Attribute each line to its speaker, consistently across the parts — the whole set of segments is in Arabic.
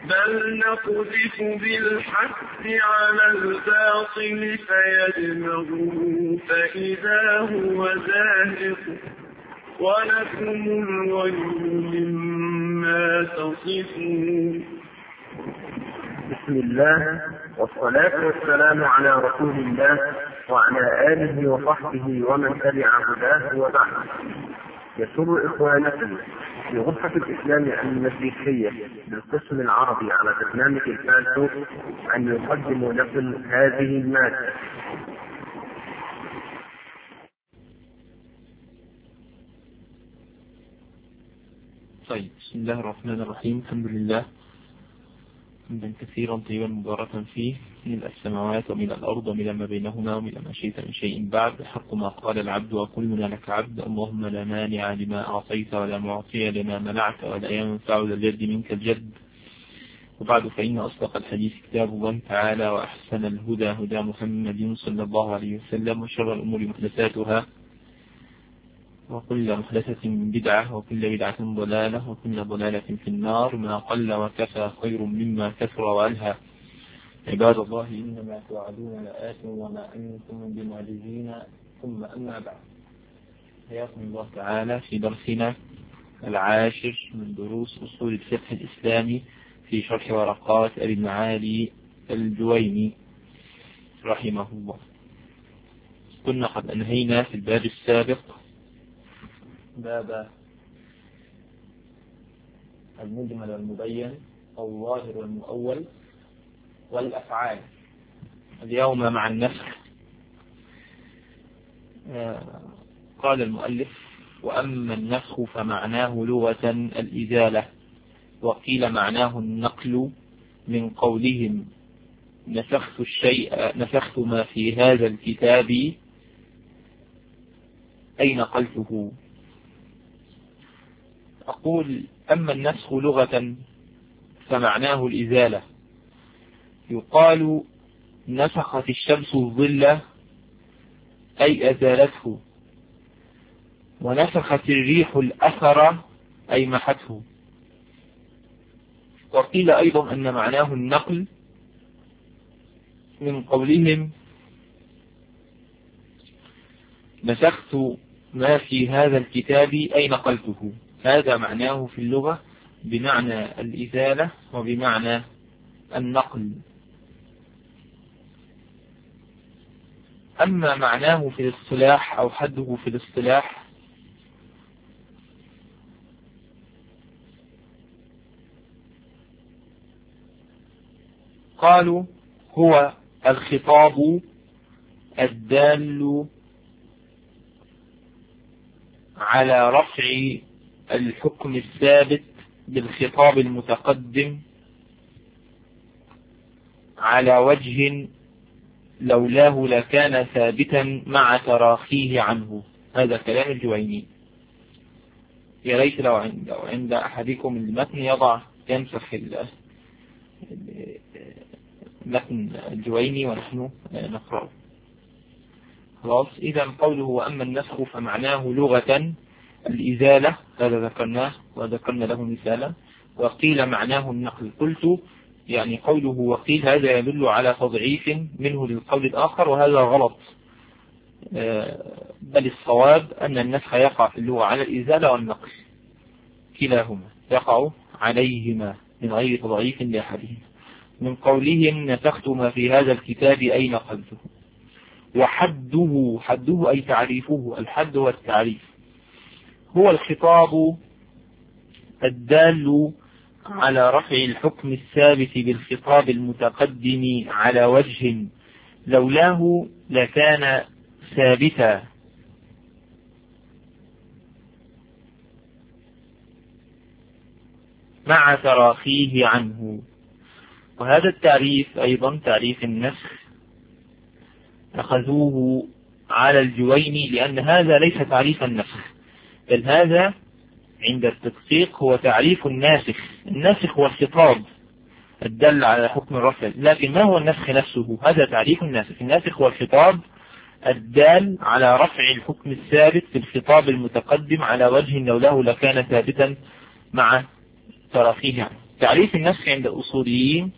Speaker 1: بل نقذف بالحق على الباطل فيدمغه فإذا هو زاهق ولكم الويل مما تصفون.
Speaker 2: بسم الله والصلاة والسلام على رسول الله وعلى آله وصحبه ومن تبع هداه وبعد. يسر إخوانكم في غرفة الإسلام المسيحية بالقسم العربي على برنامج الفالتو أن يقدموا لكم هذه المادة.
Speaker 3: طيب، بسم الله الرحمن الرحيم. الحمد لله حمدا كثيرا طيبا مباركا فيه، من السماوات ومن الأرض ومن ما بينهما ومن ما شئت من شيء بعد. حق ما قال العبد وكلنا لك عبد. اللهم لا مانع لما أعطيت ولا معطي لما منعت ولا ينفع ذا الجد منك الجد. وبعد، فإن أصدق الحديث كتاب الله تعالى، وأحسن الهدى هدى محمد صلى الله عليه وسلم، وشر الأمور محدثاتها، وكل محدثة بدعة، وكل بدعة ضلالة، وكل ضلالة في النار. ما قل وكفى خير مما كثر وألهى. عباد الله، إنما توعدون لآت وما أنتم بمعجزين. ثم أما بعد، حياكم الله تعالى في درسنا العاشر من دروس أصول الفقه الإسلامي في شرح ورقات أبي المعالي الجويني رحمه الله. كنا قد أنهينا في الباب السابق باب المجمل والمبين أو الظاهر والمؤول والأفعال. اليوم مع النسخ. قال المؤلف: وأما النسخ فمعناه لغة الإزالة، وقيل معناه النقل، من قولهم نسخت الشيء، نسخت ما في هذا الكتاب أي نقلته. أقول: أما النسخ لغة فمعناه الإزالة. يقال نسخت الشمس الظل أي أزالته، ونسخت الريح الأثر أي محته. وقيل أيضا أن معناه النقل، من قولهم نسخت ما في هذا الكتاب أي نقلته. هذا معناه في اللغة بمعنى الإزالة وبمعنى النقل. أما معناه في الاصطلاح أو حده في الاصطلاح، قالوا هو الخطاب الدال على رفع الحكم الثابت بالخطاب المتقدم على وجه لولاه لكان ثابتا مع تراخيه عنه. هذا كلام الجويني. يا ريت لو عند أحدكم المتن يضع ينسخ متن الجويني ونحن نقرأه. خلاص. إذا قوله وأما النسخ فمعناه لغة الإزالة، هذا ذكرناه وذكرنا له مثالا. وقيل معناه النقل. قلت يعني قوله وقيل هذا يدل على تضعيف منه للقول الآخر، وهذا غلط. بل الصواب أن النسخ يقع في اللغة على الإزالة والنقل، كلاهما يقع عليهما من غير تضعيف لأحدهما. من قولهم نسخت ما في هذا الكتاب أي نقلته. وحده، حده أي تعريفه. الحد هو التعريف، هو الخطاب الدال على رفع الحكم الثابت بالخطاب المتقدم على وجه لولاه لكان ثابتا مع تراخيه عنه. وهذا التعريف أيضا تعريف النسخ أخذوه على الجويني، لأن هذا ليس تعريف النسخ، بل هذا عند التدقيق هو تعريف الناسخ. الناسخ هو الخطاب الدل على حكم الرفع، لكن ما هو النسخ نفسه؟ هذا تعريف الناسخ. الناسخ هو الخطاب الدال على رفع الحكم الثابت في الخطاب المتقدم على وجه لولاه لكان ثابتا مع تراخيه عنه. تعريف النسخ عند الأصوليين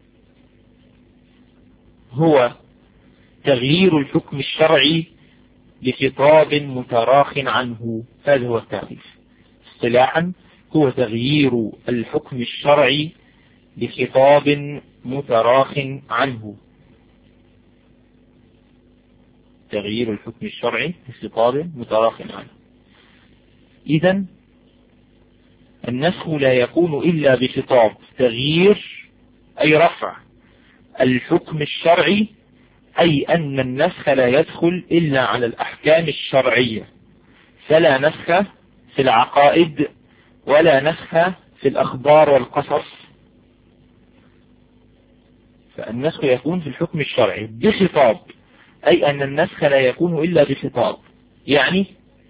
Speaker 3: هو تغيير الحكم الشرعي لخطاب متراخ عنه. هذا هو التعريف اصطلاحا، هو تغيير الحكم الشرعي لخطاب متراخ عنه. تغيير الحكم الشرعي لخطاب متراخ عنه. إذن النسخ لا يكون إلا بخطاب. تغيير أي رفع الحكم الشرعي، أي أن النسخ لا يدخل إلا على الأحكام الشرعية، فلا نسخ في العقائد ولا نسخ في الأخبار والقصص. فالنسخ يكون في الحكم الشرعي بخطاب، أي أن النسخ لا يكون إلا بخطاب، يعني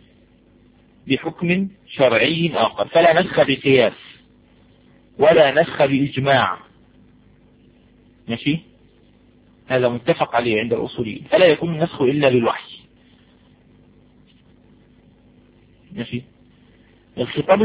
Speaker 3: بحكم شرعي آخر. فلا نسخ بقياس ولا نسخ بإجماع، ماشي، هذا متفق عليه عند الأصوليين. فلا يكون النسخ إلا بالوحي، ماشي. الخطاب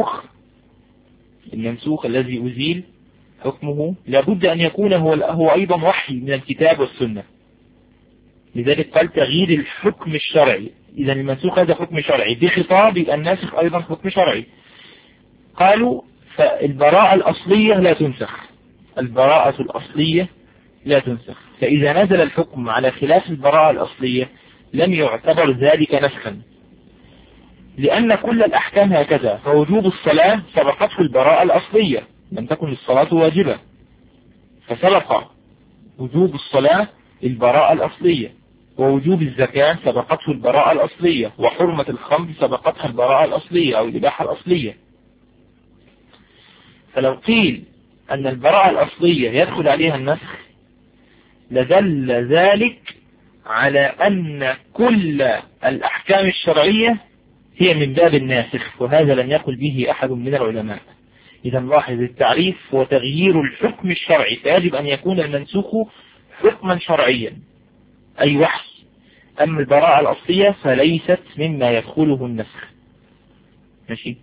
Speaker 3: المنسوخ الذي أزيل حكمه لابد أن يكون هو أيضا وحي من الكتاب والسنة. لذلك قال تغيير الحكم الشرعي. إذا المنسوخ هذا حكم شرعي بخطاب، الناسخ أيضا حكم شرعي. قالوا فالبراءة الأصلية لا تنسخ، البراءة الأصلية لا تنسخ. فإذا نزل الحكم على خلاف البراءة الأصلية لم يعتبر ذلك نسخا، لأن كل الأحكام هكذا. فوجوب الصلاة سبقته البراءة الأصلية، لم تكن الصلاة واجبة، فسبق وجوب الصلاة البراءة الأصلية. ووجوب الزكاة سبقته البراءة الأصلية، وحرمة الخمر سبقتها البراءة الأصلية أو الإباحة الأصلية. فلو قيل أن البراءة الأصلية يدخل عليها النسخ لدل ذلك على أن كل الأحكام الشرعية هي من باب الناسخ، وهذا لم يقل به أحد من العلماء. إذا لاحظ التعريف هو تغيير الحكم الشرعي، فيجب أن يكون المنسوخ حكما شرعيا أي وحي. أما البراءة الأصلية فليست مما يدخله النسخ، ماشي.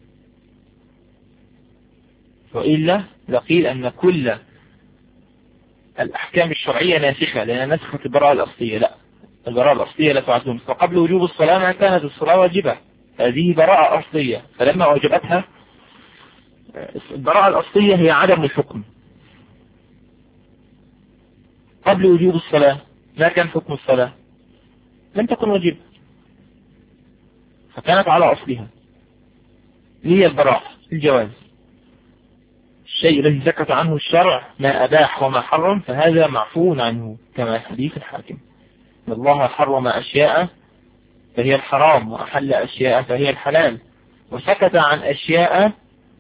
Speaker 3: وإلا لقيل أن كل الأحكام الشرعية ناسخة لأنها نسخت البراءة الأصلية. لا، البراءة الأصلية لا تعد. فقبل وجوب الصلاة ما كانت الصلاة واجبة، هذه براءة أصلية، فلما وجبتها البراءة الأصلية هي عدم الحكم. قبل وجوب الصلاة ما كان حكم الصلاة، لم تكن واجبة، فكانت على أصلها، هي البراءة الجواز. الشيء الذي سكت عنه الشرع ما أباح وما حرم فهذا معفو عنه، كما حديث الحاكم إن الله حرم أشياء فهي الحرام وأحل أشياء فهي الحلال، وسكت عن أشياء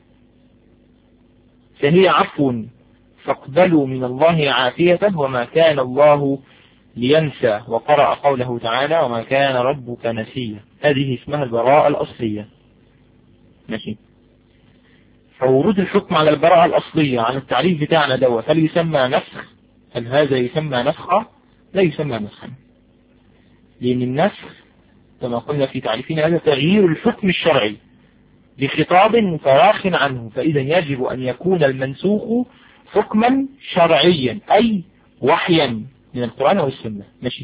Speaker 3: فهي عفو، فاقبلوا من الله عافية وما كان الله لينسى. وقرأ قوله تعالى وما كان ربك نسيا. هذه اسمها البراءة الأصلية، ماشي. فورود الحكم على البراءة الأصلية عن التعريف بتاعنا دوت هل يسمى نسخ؟ هل هذا يسمى نسخة؟ لا يسمى نسخا، لأن النسخ كما قلنا في تعريفنا هذا تغيير الحكم الشرعي بخطاب متراخ عنه. فإذا يجب أن يكون المنسوخ حكما شرعيا أي وحيا من القرآن والسنة، ماشي.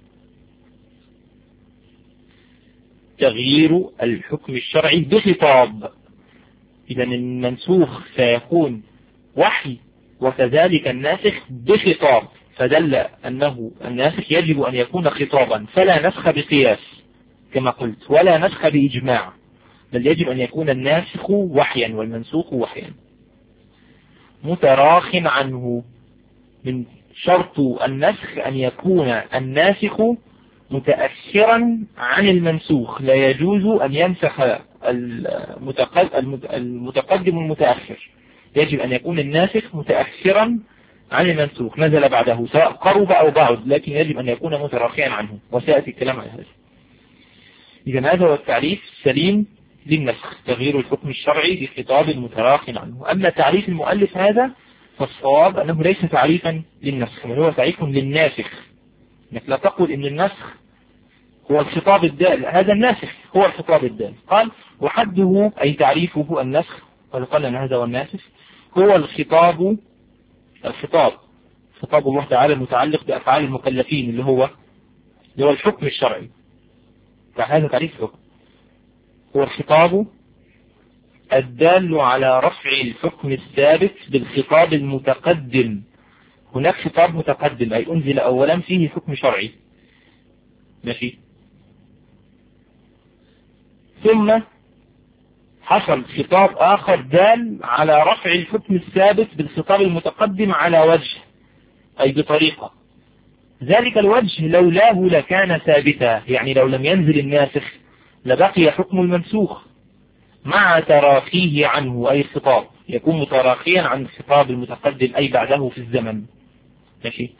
Speaker 3: تغيير الحكم الشرعي بخطاب. إذا المنسوخ سيكون وحي وكذلك الناسخ بخطاب، فدل أنه الناسخ يجب أن يكون خطابا، فلا نسخ بقياس كما قلت ولا نسخ بإجماع، بل يجب أن يكون الناسخ وحيا والمنسوخ وحيا. متراخ عنه، من شرط النسخ أن يكون الناسخ متأخرا عن المنسوخ، لا يجوز أن ينسخ المتقدم المتأخر، يجب أن يكون الناسخ متأخرا عن المنسوخ نزل بعده سواء قرب أو بعد، لكن يجب أن يكون متراخيا عنه، وسيأتي الكلام على هذا. إذا هذا هو التعريف السليم للنسخ، تغيير الحكم الشرعي بخطاب متراخ عنه. أما تعريف المؤلف هذا فالصواب أنه ليس تعريفا للنسخ، بل هو تعريف للناسخ. انك لا تقول ان النسخ هو الخطاب الدال، هذا الناسخ هو الخطاب الدال. قال وحده أي تعريفه النسخ، وقال أن هذا هو الناسخ. هو الخطاب خطاب الله تعالى المتعلق بأفعال المكلفين اللي هو الحكم الشرعي. فهذا تعريف الحكم، هو الخطاب الدال على رفع الحكم الثابت بالخطاب المتقدم. هناك خطاب متقدم أي أنزل أولا فيه حكم شرعي، ماشي، ثم حصل خطاب آخر دال على رفع الحكم الثابت بالخطاب المتقدم على وجه أي بطريقة. ذلك الوجه لولاه لكان ثابتا، يعني لو لم ينزل الناسخ لبقي حكم المنسوخ مع تراخيه عنه، أي الخطاب يكون متراخيا عن الخطاب المتقدم أي بعده في الزمن، ماشي.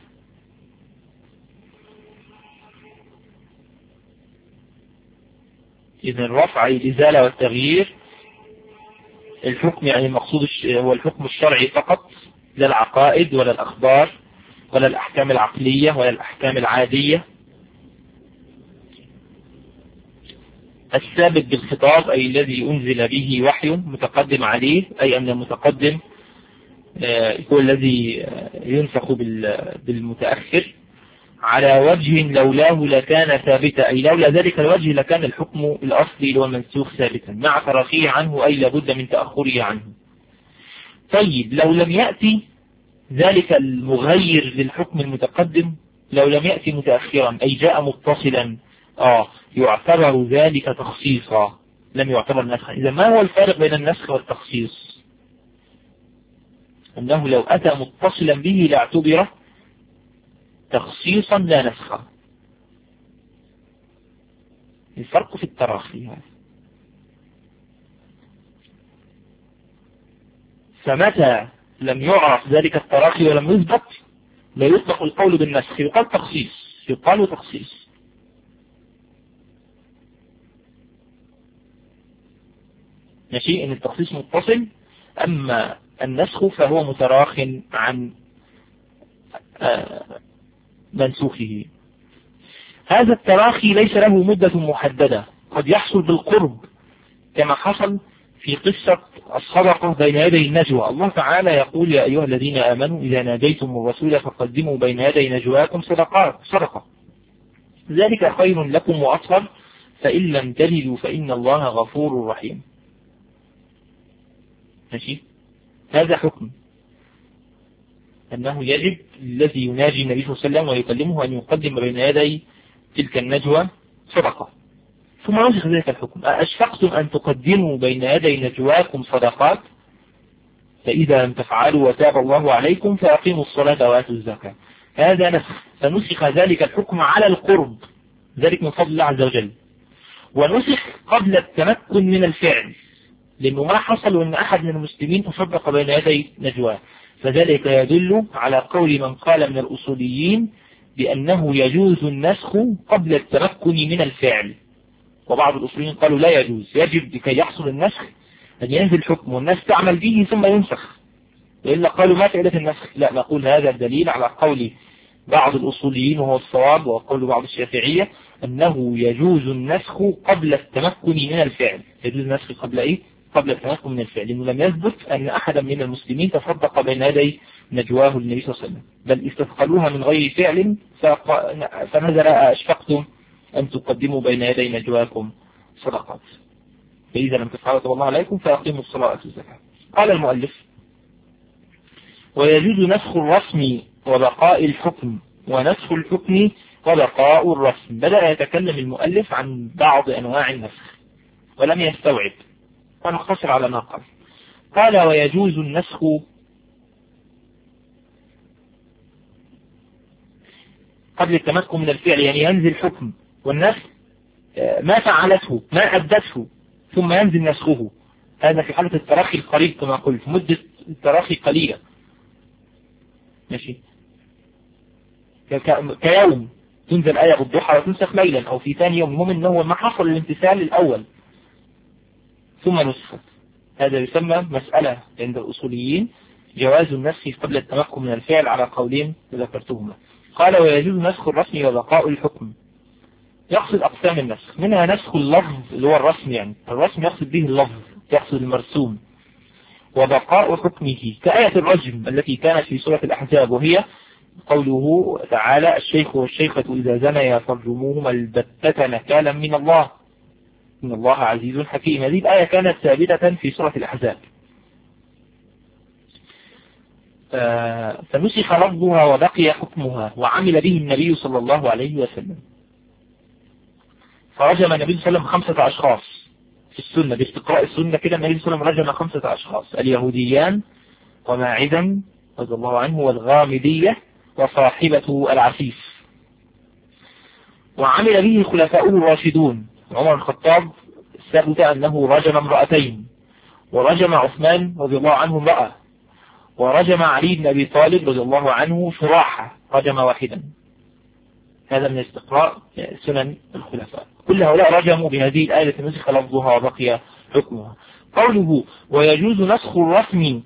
Speaker 3: إذن الرفع الإزالة والتغيير الحكم يعني المقصود هو الحكم الشرعي فقط، لا العقائد ولا الأخبار ولا الأحكام العقلية ولا الأحكام العادية. الثابت بالخطاب أي الذي أنزل به وحي متقدم عليه، أي أن المتقدم هو الذي ينسخ بالمتأخر على وجه لولاه لكان ثابتا، أي لولا ذلك الوجه لكان الحكم الأصلي والمنسوخ ثابتا مع تراخيه عنه، أي لابد من تأخره عنه. طيب لو لم يأتي ذلك المغير للحكم المتقدم، لو لم يأتي متأخرا أي جاء متصلا، يعتبر ذلك تخصيصا لم يعتبر نسخا. إذا ما هو الفارق بين النسخ والتخصيص؟ أنه لو أتى متصلا به لاعتبر تخصيصا لا نسخا. الفرق في التراخي هذا. فمتى لم يعرف ذلك التراخي ولم يثبت لا يطلق القول بالنسخ، يقال تخصيص، يقال تخصيص. ماشي، ان التخصيص متصل، اما النسخ فهو متراخ عن منسوخه. هذا التراخي ليس له مدة محددة، قد يحصل بالقرب كما حصل في قصة الصدقة بين يدي النجوى. الله تعالى يقول يا أيها الذين آمنوا إذا ناجيتم الرسول فقدموا بين يدي نجواكم صدقة ذلك خير لكم وأطهر فإن لم تجدوا فإن الله غفور رحيم. ماشي، هذا حكم أنه يجب الذي يناجي النبي صلى الله عليه وسلم ويكلمه أن يقدم بين يدي تلك النجوى صدقة. ثم نسخ ذلك الحكم، أشفقتم أن تقدموا بين يدي نجواكم صدقات فإذا لم تفعلوا وتاب الله عليكم فأقيموا الصلاة وآتوا الزكاة. هذا نسخ، فنسخ ذلك الحكم على القرب، ذلك من فضل الله عز وجل. ونسخ قبل التمكن من الفعل، لأنه ما حصل أن أحد من المسلمين تصدق بين يدي نجواه، فذلك يدل على قول من قال من الأصوليين بأنه يجوز النسخ قبل التمكن من الفعل. وبعض الأصوليين قالوا لا يجوز، يجب لكي يحصل النسخ أن ينزل حكم والناس تعمل به ثم ينسخ، وإلا قالوا ما فائدة النسخ. لا، نقول هذا الدليل على قول بعض الأصوليين وهو الصواب، وقول بعض الشافعية أنه يجوز النسخ قبل التمكن من الفعل. يجوز النسخ قبل إيه؟ قبل التمكن من الفعل، لأنه لم يثبت أن أحدا من المسلمين تصدق بين يدي نجواه النبي صلى الله عليه وسلم، بل استثقلوها من غير فعل فنزل أشفقتم أن تقدموا بين يدي نجواكم صدقات فإذا لم تفعلوا تاب الله عليكم فأقيموا الصلاة والزكاة. قال المؤلف ويجوز نسخ الرسم وبقاء الحكم ونسخ الحكم وبقاء الرسم. بدأ يتكلم المؤلف عن بعض أنواع النسخ ولم يستوعب، ونختصر على ما قال. قال ويجوز النسخ قبل التمكن من الفعل، يعني ينزل حكم والناس ما فعلته ما أدته ثم ينزل نسخه. هذا في حالة التراخي القريب كما قلت، مدة التراخي قليلة، ماشي، كيوم تنزل آية بالضحى وتنسخ ليلا أو في ثاني يوم، المهم أنه ما حصل الامتثال الأول ثم نسخت. هذا يسمى مسألة عند الأصوليين جواز النسخ قبل التمكن من الفعل على قولين ذكرتهما. قال ويجوز نسخ الرسم وبقاء الحكم. يقصد أقسام النسخ، منها نسخ اللفظ اللي هو الرسم، يعني الرسم يقصد به اللفظ، يقصد المرسوم. وبقاء حكمه، كآية الرجم التي كانت في سورة الأحزاب، وهي قوله تعالى: الشيخ والشيخة إذا زنيا فارجموهما البتة نكالا من الله إن الله عزيز حكيم. هذه الآية كانت ثابتة في سورة الأحزاب، فنسخ لفظها وبقي حكمها، وعمل به النبي صلى الله عليه وسلم. فرجم النبي صلى الله عليه وسلم 5 أشخاص في السنة، باستقراء السنة كده النبي صلى الله عليه وسلم رجم 5 أشخاص: اليهوديان وماعدا رضي الله عنه، والغامدية، وصاحبة العفيف. وعمل به خلفاؤه الراشدون: عمر الخطاب ثبت أنه رجم 2، ورجم عثمان رضي الله عنه امرأة، ورجم علي بن أبي طالب رضي الله عنه شراحة، رجم 1. هذا من استقراء سنن الخلفاء. كل هؤلاء رجموا بهذه الآية التي نسخ لفظها وبقي حكمها. قوله: ويجوز نسخ الرسم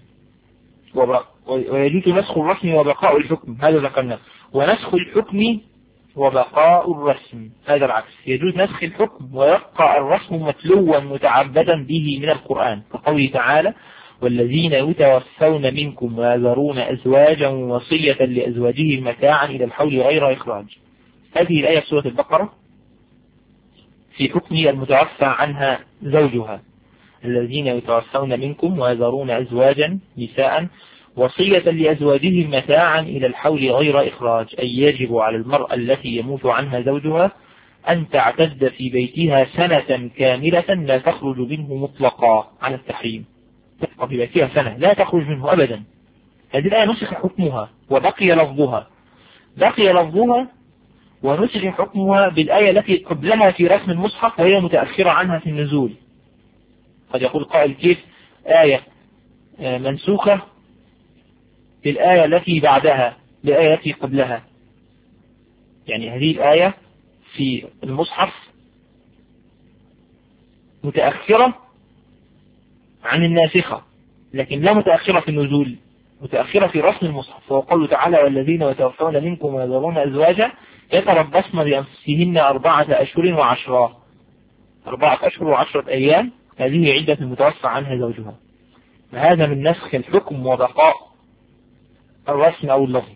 Speaker 3: وبقاء الحكم، هذا ذكرنا. ونسخ الحكم وبقاء الرسم هذا العكس، يجوز نسخ الحكم ويبقى الرسم متلوا متعبدا به من القرآن، كقوله تعالى: والذين يتوفون منكم ويذرون أزواجا وصية لأزواجهم متاعا إلى الحول غير إخراج. هذه الآية في سورة البقرة في حكم المتوفى عنها زوجها: الذين يتوفون منكم ويذرون أزواجا نساء وصية لأزواجهم متاعا إلى الحول غير إخراج، أي يجب على المرأة التي يموت عنها زوجها أن تعتد في بيتها 1 سنة كاملة لا تخرج منه مطلقا عن التحريم، تبقى في بيتها 1 سنة لا تخرج منه أبدا. هذه الآية نسخ حكمها وبقي لفظها، ونسخ حكمها بالآية التي قبلها في رسم المصحف وهي متأخرة عنها في النزول. قد يقول قائل: كيف آية منسوخة بالآية التي بعدها بالآية التي قبلها؟ يعني هذه الآية في المصحف متأخرة عن الناسخة، لكن لا متأخرة في النزول، متأخرة في رسم المصحف. وقوله تعالى: والذين يتوفون منكم ويذرون أزواجا يتربصن بأنفسهن 4 أشهر وعشرا، 4 أشهر و10 أيام، هذه عدة المتوفى عنها زوجها. فهذا من نسخ الحكم وبقاء الرسم أو اللفظ.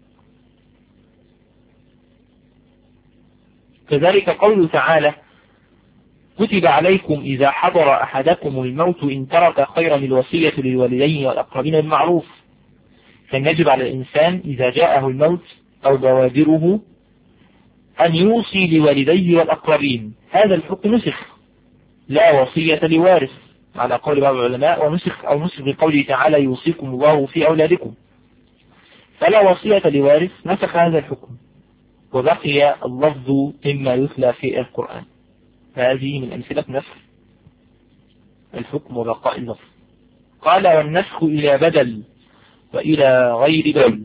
Speaker 3: كذلك قوله تعالى: كتب عليكم إذا حضر أحدكم الموت إن ترك خيرا الوصية للوالدين والأقربين بالمعروف. كان يجب على الإنسان إذا جاءه الموت أو بوادره أن يوصي لوالديه والأقربين. هذا الحكم نسخ، لا وصية لوارث على قول بعض العلماء، ونسخ بقوله تعالى: يوصيكم الله في أولادكم، فلا وصية لوارث، نسخ هذا الحكم وبقي اللفظ مما يتلى في القرآن. هذه من أمثلة نسخ الحكم وبقاء اللفظ. قال: والنسخ إلى بدل وإلى غير بدل.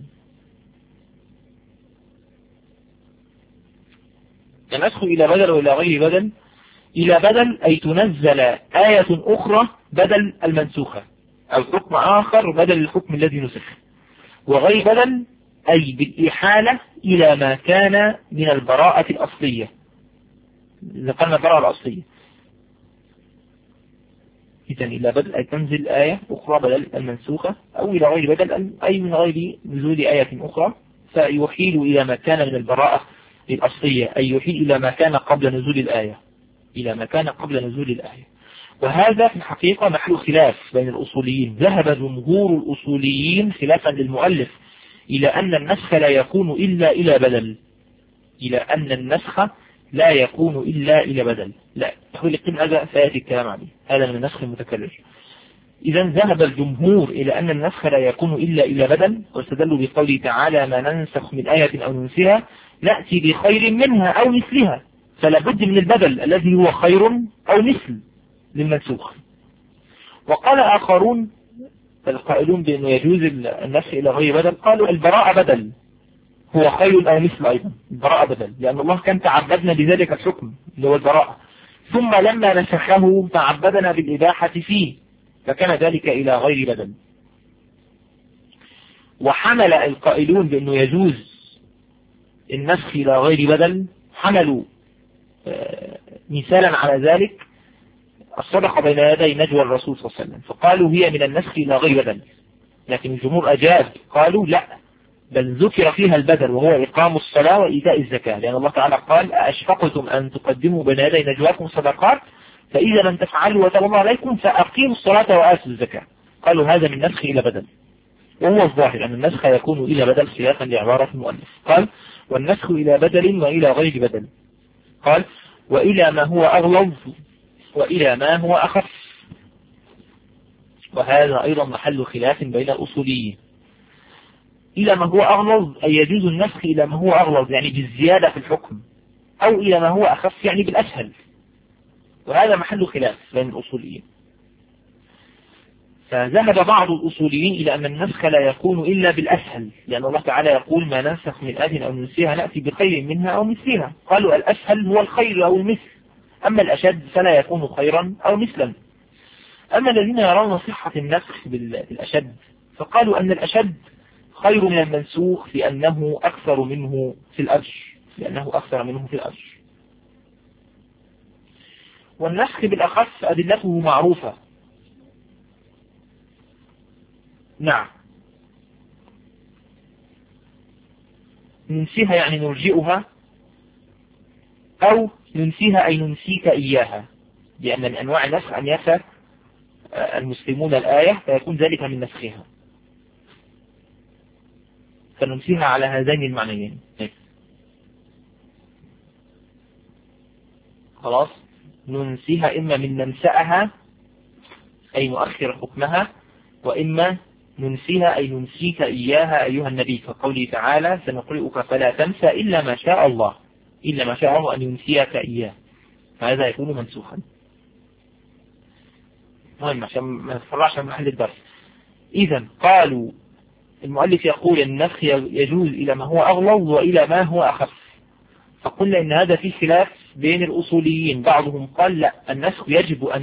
Speaker 3: النسخ إلى بدل وإلى غير بدل: إلى بدل أي تنزل آية أخرى بدل المنسوخة، أو حكم آخر بدل الحكم الذي نسخ. وغير بدل أي بالإحالة إلى ما كان من البراءة الأصلية، ذكرنا البراءة الأصلية. إذن إلى بدل أي تنزل آية أخرى بدل المنسوخة، أو إلى غير بدل أي من غير نزول آية أخرى، فيحيل إلى ما كان من البراءة الأصلية، أي يحيل إلى ما كان قبل نزول الآية، وهذا في الحقيقة محل خلاف بين الأصوليين. ذهب جمهور الأصوليين خلافا للمؤلف إلى أن النسخ لا يكون إلا إلى بدل، لا يقول لكن هذا سيأتي الكلام عليه، هذا من النسخ المتكرر. إذا ذهب الجمهور إلى أن النسخ لا يكون إلا إلى بدل، واستدلوا بقوله تعالى: ما ننسخ من آية أو ننسها نأتي بخير منها أو مثلها، فلا بد من البدل الذي هو خير أو مثل للمنسوخ. وقال آخرون القائلون بأنه يجوز النسخ إلى غير بدل، قالوا البراءة بدل هو خير أو مثل أيضا، البراءة بدل، لأن الله كان تعبدنا بذلك الحكم اللي هو البراءة، ثم لما نسخه تعبدنا بالإباحة فيه، فكان ذلك إلى غير بدل. وحمل القائلون بأنه يجوز النسخ إلى غير بدل، حملوا مثالا على ذلك الصدقة بين يدي نجوى الرسول صلى الله عليه وسلم، فقالوا هي من النسخ إلى غير بدل، لكن الجمهور أجاب قالوا لا، بل ذكر فيها البدل وهو إقام الصلاة وإيتاء الزكاة، لأن الله تعالى قال أشفقتم أن تقدموا بين يدي نجواكم صدقات فإذا لم تفعلوا وتاب الله عليكم فأقيموا الصلاة وآتوا الزكاة. قالوا هذا من نسخ إلى بدل، وهو الظاهر أن النسخ يكون إلى بدل خلافا لعبارة المؤلف. قال والنسخ إلى بدل وإلى غير بدل. قال وإلى ما هو أغلظ وإلى ما هو أخف، وهذا أيضا محل خلاف بين الأصوليين. إلى ما هو أغلظ أي يجوز النسخ إلى ما هو أغلظ يعني بالزيادة في الحكم، أو إلى ما هو أخف يعني بالأسهل، وهذا محل خلاف بين الأصوليين. فذهب بعض الأصوليين إلى أن النسخ لا يكون إلا بالأسهل، لأن الله تعالى يقول ما ننسخ من آية أو ننسيها نأتي بخير منها أو مثلها. قالوا الأسهل هو الخير أو المثل، أما الأشد فلا يكون خيرا أو مثلا. أما الذين يرون صحة النسخ بالأشد فقالوا أن الأشد خير من المنسوخ لأنه أكثر منه في الأجر، والنسخ بالأخف أدلته معروفة. نعم، ننسيها يعني نرجئها، أو ننسيها أي ننسيك إياها، لأن من أنواع النسخ أن ينسى المسلمون الآية فيكون ذلك من نسخها، فننسيها على هذين المعنيين. خلاص، ننسيها إما من ننسأها أي نؤخر حكمها، وإما ننسيها أي ننسيك إياها أيها النبي، فقوله تعالى سنقرئك فلا تنسى إلا ما شاء الله أن ينسيك إياه، فهذا يكون منسوخا. مهم عشان ما نتفرعش عن محل الدرس. إذا قالوا المؤلف يقول النسخ يجوز إلى ما هو أغلظ وإلى ما هو أخف، فقلنا إن هذا فيه خلاف بين الأصوليين. بعضهم قال لا، النسخ يجب أن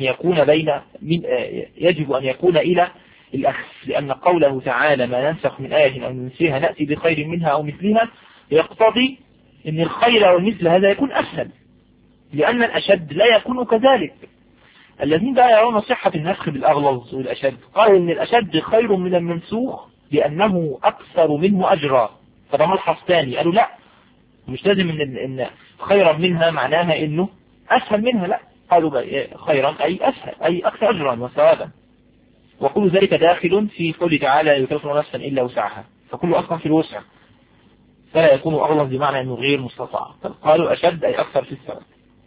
Speaker 3: يكون إلى الأخف، لأن قوله تعالى ما ننسخ من آية أو ننسيها نأتي بخير منها أو مثلها يقتضي أن الخير أو المثل هذا يكون أسهل، لأن الأشد لا يكون كذلك. الذين لا يرون صحة النسخ بالأغلظ والأشد قالوا أن الأشد خير من المنسوخ لأنه أكثر منه أجرا، فده ملحظ ثاني. قالوا لا، مش لازم إن خيرا منها معناها إنه أسهل منها، لا، قالوا خيرا أي أسهل أي أكثر أجرا وثوابا، وكل ذلك داخل في قوله تعالى لا يكلف نفسا إلا وسعها، فكل أصلا في الوسع، فلا يكون أغلظ بمعنى أنه غير مستطاع. قالوا أشد أي أكثر في الثواب.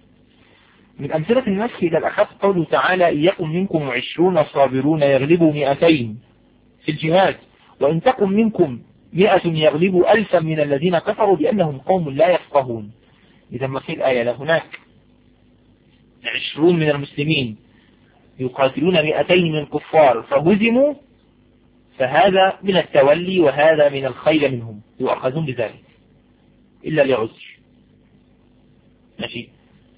Speaker 3: من أمثلة النسخ إلى الأخف قوله تعالى إن يكن منكم 20 صابرون يغلبوا 200 في الجهاد وإن تكن منكم 100 يغلبوا 1000 من الذين كفروا بأنهم قوم لا يفقهون. إذا ما في الآية لهناك 20 من المسلمين يقاتلون 200 من الكفار فهزموا، فهذا من التولي وهذا من الخيل منهم يؤخذون بذلك إلا لعذر. ماشي.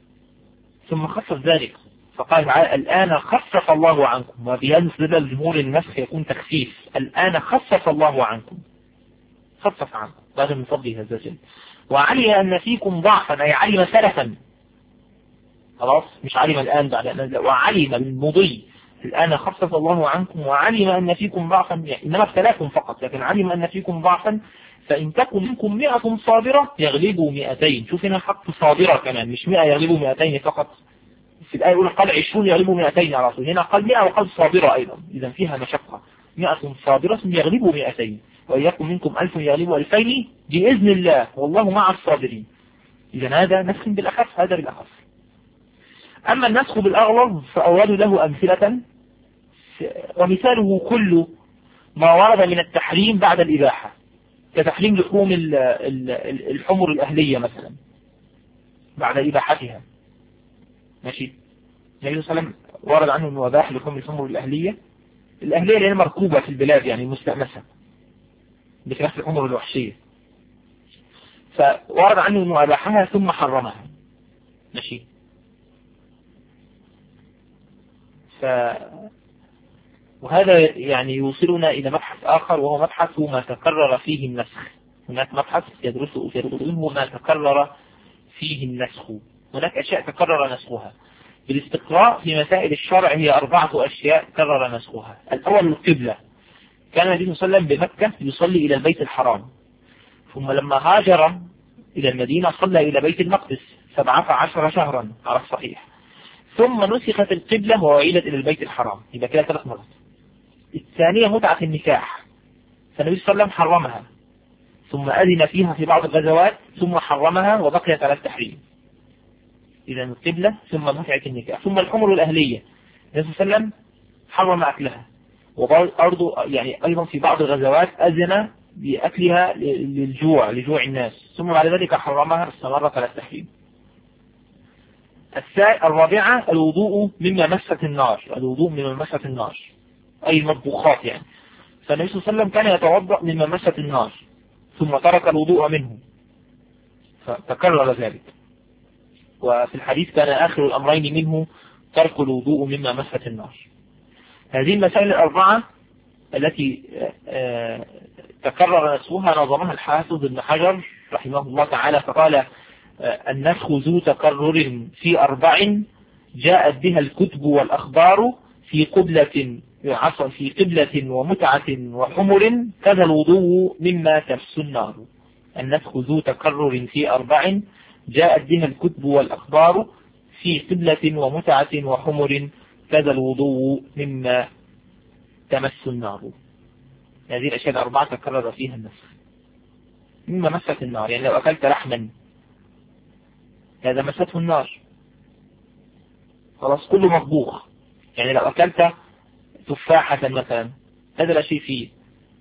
Speaker 3: ثم خفف ذلك فقال الآن خفف الله عنكم، وبهذا استدل الجمهور النسخ يكون تخفيف. الآن خفف الله عنكم، خفف عنكم بعد من فضله عز وجل، وعلم أن فيكم ضعفا أي علم سلفا، خلاص مش علم الآن بعد أن، وعلم بالمضي. الآن خفف الله عنكم وعلم أن فيكم ضعفا، إنما ابتلاكم فقط، لكن علم أن فيكم ضعفا فإن تكن منكم 100 صابرة يغلبوا 200. شوف هنا حق صابرة كمان، مش 100 يغلبوا 200 فقط. في الآية الأولى قال 20 يغلبوا 200 على طول، هنا قال 100 وقال صابرة أيضا، إذا فيها مشقة. 100 صابرة يغلبوا 200 وإن يكن منكم 1000 يغلبوا 2000 بإذن الله والله مع الصابرين. إذا هذا نسخ بالأخف، هذا بالأخف. أما النسخ بالأغلظ فأورد له أمثلة، ومثاله كل ما ورد من التحريم بعد الإباحة، كتحريم لحوم الحمر الأهلية مثلا بعد إباحتها. ماشي. النبي صلى الله عليه وسلم ورد عنه أنه أباح لحوم الحمر الأهلية اللي هي مركوبة في البلاد يعني مستأنسة بخلاف الحمر الوحشية، فورد عنه أنه أباحها ثم حرمها. ماشي. وهذا يعني يوصلنا إلى مبحث آخر، وهو مبحث ما تكرر فيه النسخ. هناك مبحث يدرسه ما تكرر فيه النسخ. هناك أشياء تكرر نسخها، بالاستقراء في مسائل الشرع هي 4 أشياء كرر نسخها. الأول القبلة. كان النبي صلى الله عليه وسلم بمكة يصلي إلى البيت الحرام، ثم لما هاجر إلى المدينة صلى إلى بيت المقدس 17 شهرا على الصحيح، ثم نسخت القبلة وأعيدت إلى البيت الحرام، يبقى كده 3 مرات. الثانية متعة النكاح، فالنبي صلى الله عليه وسلم حرمها ثم أذن فيها في بعض الغزوات ثم حرمها وبقيت على التحريم. إذا القبلة ثم متعة النكاح. ثم الحمر الأهلية، النبي صلى الله عليه وسلم حرم أكلها، وبرضه يعني أيضا في بعض الغزوات أذن بأكلها لجوع الناس، ثم بعد ذلك حرمها استمرت على التحريم. الرابعة الوضوء مما مست النار، الوضوء مما مست النار أي المطبوخات يعني. فالنبي صلى الله عليه وسلم كان يتوضأ مما مست النار ثم ترك الوضوء منه فتكرر ذلك، وفي الحديث كان آخر الأمرين منه ترك الوضوء مما مست النار. هذه المسائل 4 التي تكرر نسخها نظمها الحافظ ابن حجر رحمه الله تعالى، فقال النسخ ذو تكرر في 4 جاءت بها الكتب والأخبار في قبلة ومتعة وحمر كذا الوضوء مما تمس النار. النسخ ذو تكرر في 4 جاءت بها الكتب والأخبار في قبلة ومتعة وحمر كذا الوضوء مما تمس النار. هذه الأشياء 4 تكرر فيها النسخ. مما مست النار يعني لو أكلت لحما هذا مسته النار، خلاص كله مطبوخ. يعني لو أكلت تفاحة مثلا هذا لا شيء فيه،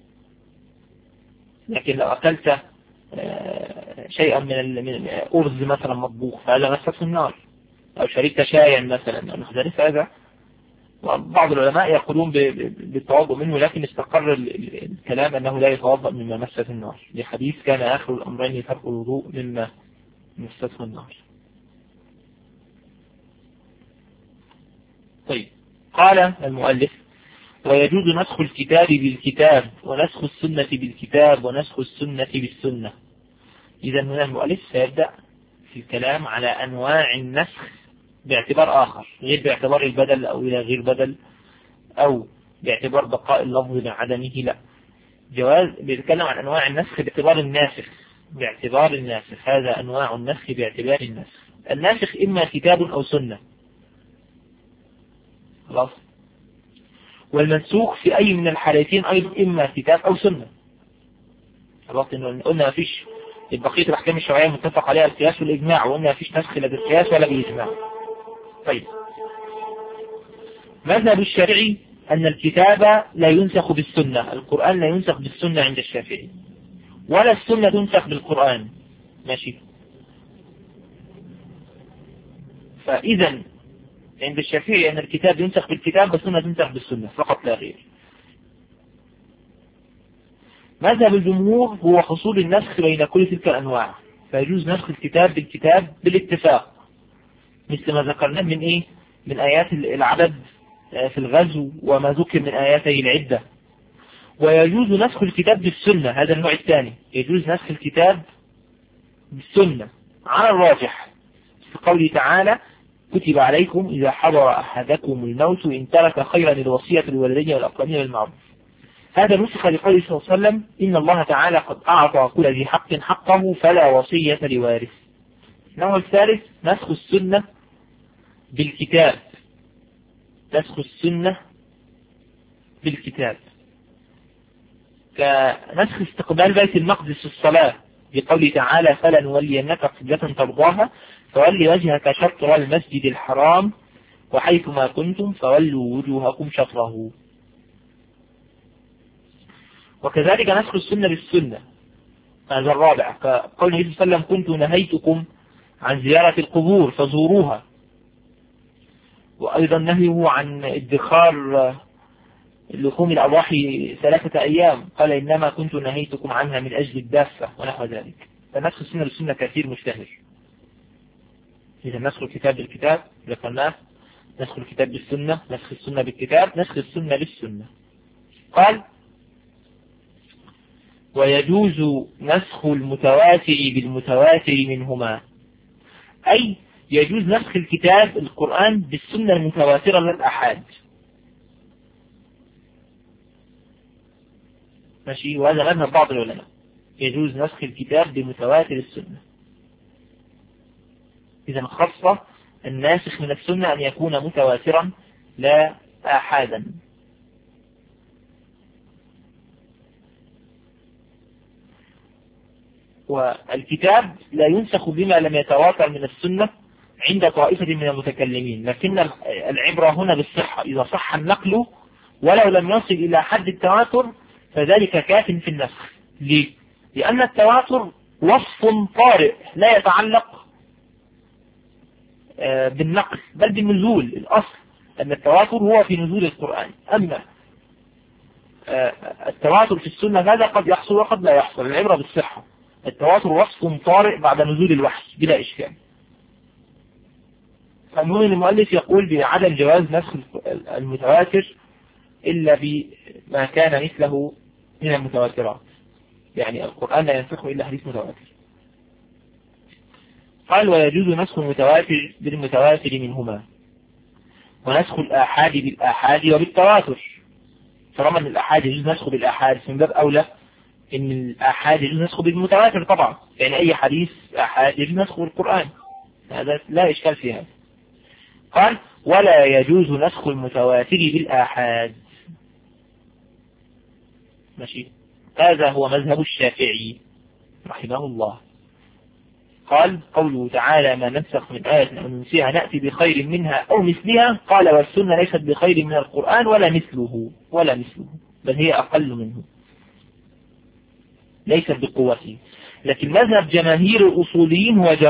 Speaker 3: لكن لو أكلت شيئا من أرز مثلا مطبوخ فهذا مسته النار، أو شربت شايا مثلا أو ذلك هذا. وبعض العلماء يقولون بالتوضؤ منه، لكن استقر الكلام أنه لا يتوضأ مما مسته النار، لحديث كان آخر الأمرين ترك الوضوء مما مسته النار. طيب، قال المؤلف ويجوز نسخ الكتاب بالكتاب ونسخ السنة بالكتاب ونسخ السنة بالسنة. إذا هنا المؤلف سيبدأ في الكلام على أنواع النسخ باعتبار آخر، غير باعتبار البدل أو إلى غير بدل أو باعتبار بقاء اللفظ من عدمه، لا، جواز بيتكلم عن أنواع النسخ باعتبار الناسخ. هذا أنواع النسخ باعتبار الناسخ. الناسخ إما كتاب أو سنة، خلاص. والمنسوخ في أي من الحالتين أيضا إما كتاب أو سنة، خلاص. إنه قلنا ما فيش بقية الأحكام الشرعية متفق عليها القياس والإجماع، وقلنا ما فيش نسخ لا بالقياس ولا بالإجماع. طيب، مذهب الشافعي أن الكتاب لا ينسخ بالسنة، القرآن لا ينسخ بالسنة عند الشافعي، ولا السنة تنسخ بالقرآن، ماشي. فإذا عند الشافعي أن الكتاب ينسخ بالكتاب والسنة تنسخ بالسنة فقط لا غير. مذهب الجمهور هو حصول النسخ بين كل تلك الأنواع، فيجوز نسخ الكتاب بالكتاب بالاتفاق، مثل ما ذكرناه من آيات العدد في الغزو وما ذكر من آياتي العدة. ويجوز نسخ الكتاب بالسنة، هذا النوع الثاني، يجوز نسخ الكتاب بالسنة على الراجح في قوله تعالى كتب عليكم إذا حضر أحدكم الموت إن ترك خيرا الوصية للوالدين والأقربين بالمعروف. هذا نسخ لقوله صلى الله عليه وسلم إن الله تعالى قد أعطى كل ذي حق حقه فلا وصية لوارث. النوع الثالث نسخ السنة بالكتاب، نسخ السنة بالكتاب كنسخ استقبال بيت المقدس في الصلاة بقوله تعالى فلنولينك قبلة ترضاها فولي وجهك شطر المسجد الحرام وحيث ما كنتم فولوا وجوهكم شطره. وكذلك نسخ السنة بالسنة، هذا الرابع، كقول النبي صلى الله عليه وسلم كنت نهيتكم عن زيارة القبور فزوروها. وأيضا نهيه عن ادخار لحوم الأضاحي 3 أيام، قال إنما كنت نهيتكم عنها من أجل الدافة ونحو ذلك. فنسخ السنة بالسنة كثير مشتهر. إذا نسخ الكتاب بالكتاب ذكرناه، نسخ الكتاب بالسنة، نسخ السنة بالكتاب، نسخ السنة بالسنة. قال ويجوز نسخ المتواتر بالمتواتر منهما، أي يجوز نسخ الكتاب القرآن بالسنة المتواترة من الآحاد. ماشي، وهذا مذهب بعض العلماء، يجوز نسخ الكتاب بمتواتر السنة. إذا خاصة الناسخ من السنة أن يكون متواترا لا آحادا. والكتاب لا ينسخ بما لم يتواتر من السنة عند طائفة من المتكلمين، لكن العبرة هنا بالصحة. إذا صح النقل ولو لم يصل إلى حد التواتر فذلك كاف في النسخ. ليه؟ لأن التواتر وصف طارئ لا يتعلق بالنقل بل بالنزول. الأصل أن التواتر هو في نزول القرآن، أما التواتر في السنة هذا قد يحصل وقد لا يحصل، العبرة بالصحة. التواتر وصف طارئ بعد نزول الوحي بلا إشكال. فالمهم المؤلف يقول بعدم جواز نسخ المتواتر إلا بما كان مثله من المتواترات، يعني القرآن لا ينسخه إلا حديث متواتر. قال ويجوز نسخ المتواتر بالمتواتر منهما، ونسخ الآحاد بالآحاد وبالتواتر. طالما أن الآحاد يجوز نسخه بالآحاد من باب أولى إن الآحاد يجوز نسخه بالمتواتر طبعا، يعني أي حديث آحاد يجوز نسخه بالقرآن، هذا لا إشكال في هذا. قال ولا يجوز نسخ المتواتر بالآحاد. ماشي، هذا هو مذهب الشافعي رحمه الله. قال قوله تعالى ما ننسخ من آية أو ننسيها نأتي بخير منها أو مثلها. قال والسنة ليست بخير من القرآن ولا مثله بل هي أقل منه، ليست بقوته. لكن مذهب جماهير الأصوليين هو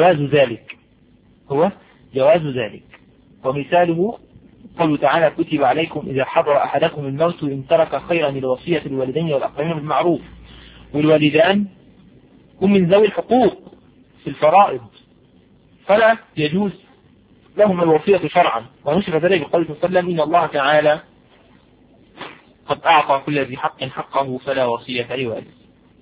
Speaker 3: جواز ذلك. ومثاله قوله تعالى كتب عليكم إذا حضر أحدكم الموت إن ترك خيرا الوصية للوالدين والأقربين بالمعروف، والوالدان هم من ذوي الحقوق في الفرائض فلا يجوز لهم الوصية شرعا. ونشر ذلك بقوله صلى الله عليه وسلم إن الله تعالى قد أعطى كل ذي حق حقه فلا وصية لوالد.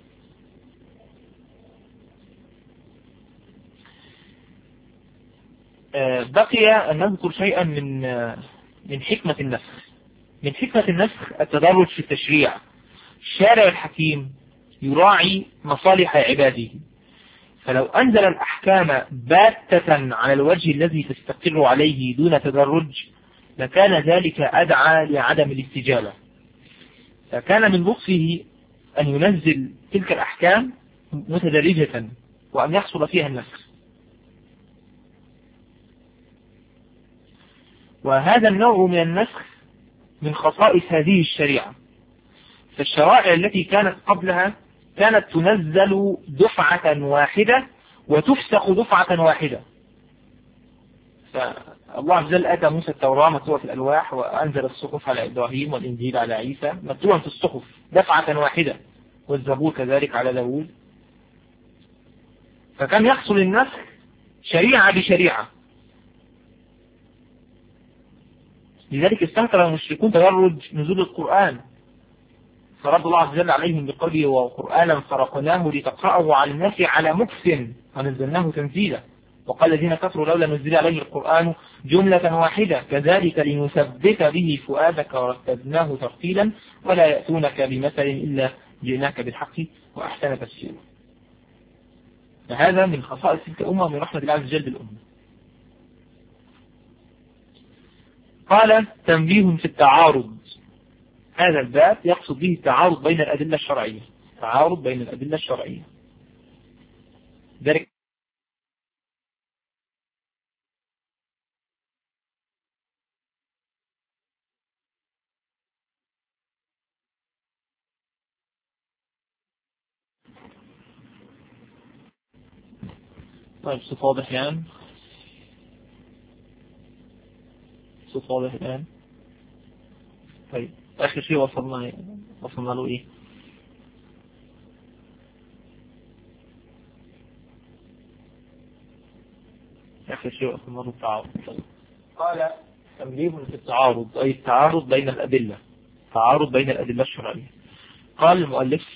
Speaker 3: بقي أن نذكر شيئا من حكمة النسخ. من حكمة النسخ التدرج في التشريع. الشارع الحكيم يراعي مصالح عباده، فلو أنزل الأحكام باتة على الوجه الذي تستقر عليه دون تدرج لكان ذلك أدعى لعدم الاستجابة. فكان من لطفه أن ينزل تلك الأحكام متدرجة وأن يحصل فيها النسخ. وهذا النوع من النسخ من خصائص هذه الشريعة. فالشرائع التي كانت قبلها كانت تنزل دفعة واحدة وتفسخ دفعة واحدة. فالله عز وجل أتى موسى التوراة مكتوبة في الألواح، وأنزل الصحف على إبراهيم والإنجيل على عيسى مكتوبة في الصحف دفعة واحدة، والزبور كذلك على داود. فكان يحصل النسخ شريعة بشريعة. لذلك استنكر المشركون تدرج نزول القرآن، فرد الله عز وجل عليهم بقوله وقرآنا فرقناه لتقرأه على الناس على مكث ونزلناه تنزيلا. وقال الذين كفروا لولا نزل عليه القرآن جملة واحدة كذلك لنثبت به فؤادك ورتبناه ترتيلا ولا يأتونك بمثل إلا جئناك بالحق وأحسن تفسيرا. فهذا من خصائص تلك الأمة ومن رحمة الله عز وجل بالأمة. قال تنبيه في التعارض. هذا الباب يقصد به التعارض بين الأدلة الشرعية، تعارض بين الأدلة الشرعية. ذلك طيب صوت واضح الآن؟ صوت واضح الآن؟ طيب آخر شيء وصلنا له إيه؟ آخر شيء وصلنا له التعارض. قال تنبيه في التعارض أي التعارض بين الأدلة، تعارض بين الأدلة الشرعية. قال المؤلف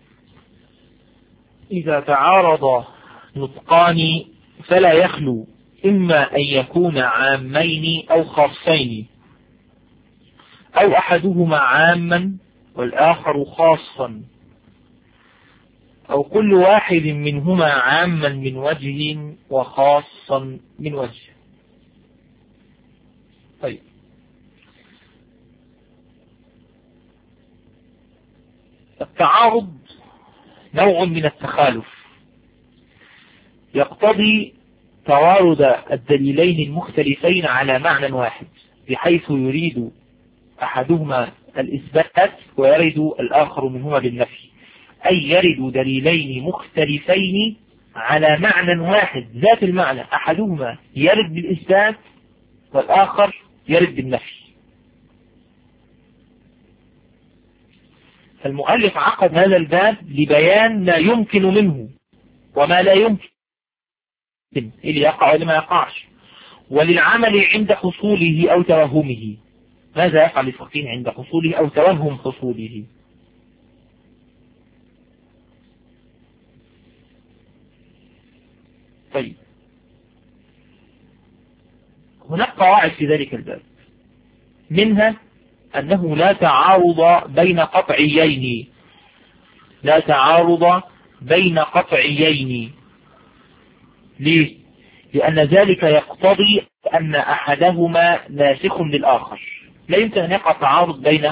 Speaker 3: إذا تعارض نطقان فلا يخلو إما أن يكون عامين أو خاصين، أو أحدهما عاما والآخر خاصا، أو كل واحد منهما عاما من وجه وخاصا من وجه. طيب، التعارض نوع من التخالف يقتضي توارد الدليلين المختلفين على معنى واحد، بحيث يريد أحدهما الإثبات ويرد الآخر منهما بالنفي، أي يرد دليلين مختلفين على معنى واحد ذات المعنى، أحدهما يرد بالإثبات والآخر يرد بالنفي. فالمؤلف عقد هذا الباب لبيان ما يمكن منه وما لا يمكن، اللي يقع ولا ما يقعش، وللعمل عند حصوله أو توهمه. ماذا يفعل الفقيه عند حصوله أو توهم حصوله؟ طيب، هناك قواعد في ذلك الباب، منها أنه لا تعارض بين قطعيين، لا تعارض بين قطعيين. ليه؟ لأن ذلك يقتضي أن أحدهما ناسخ للآخر، لا يمكن أن يقع تعارض بين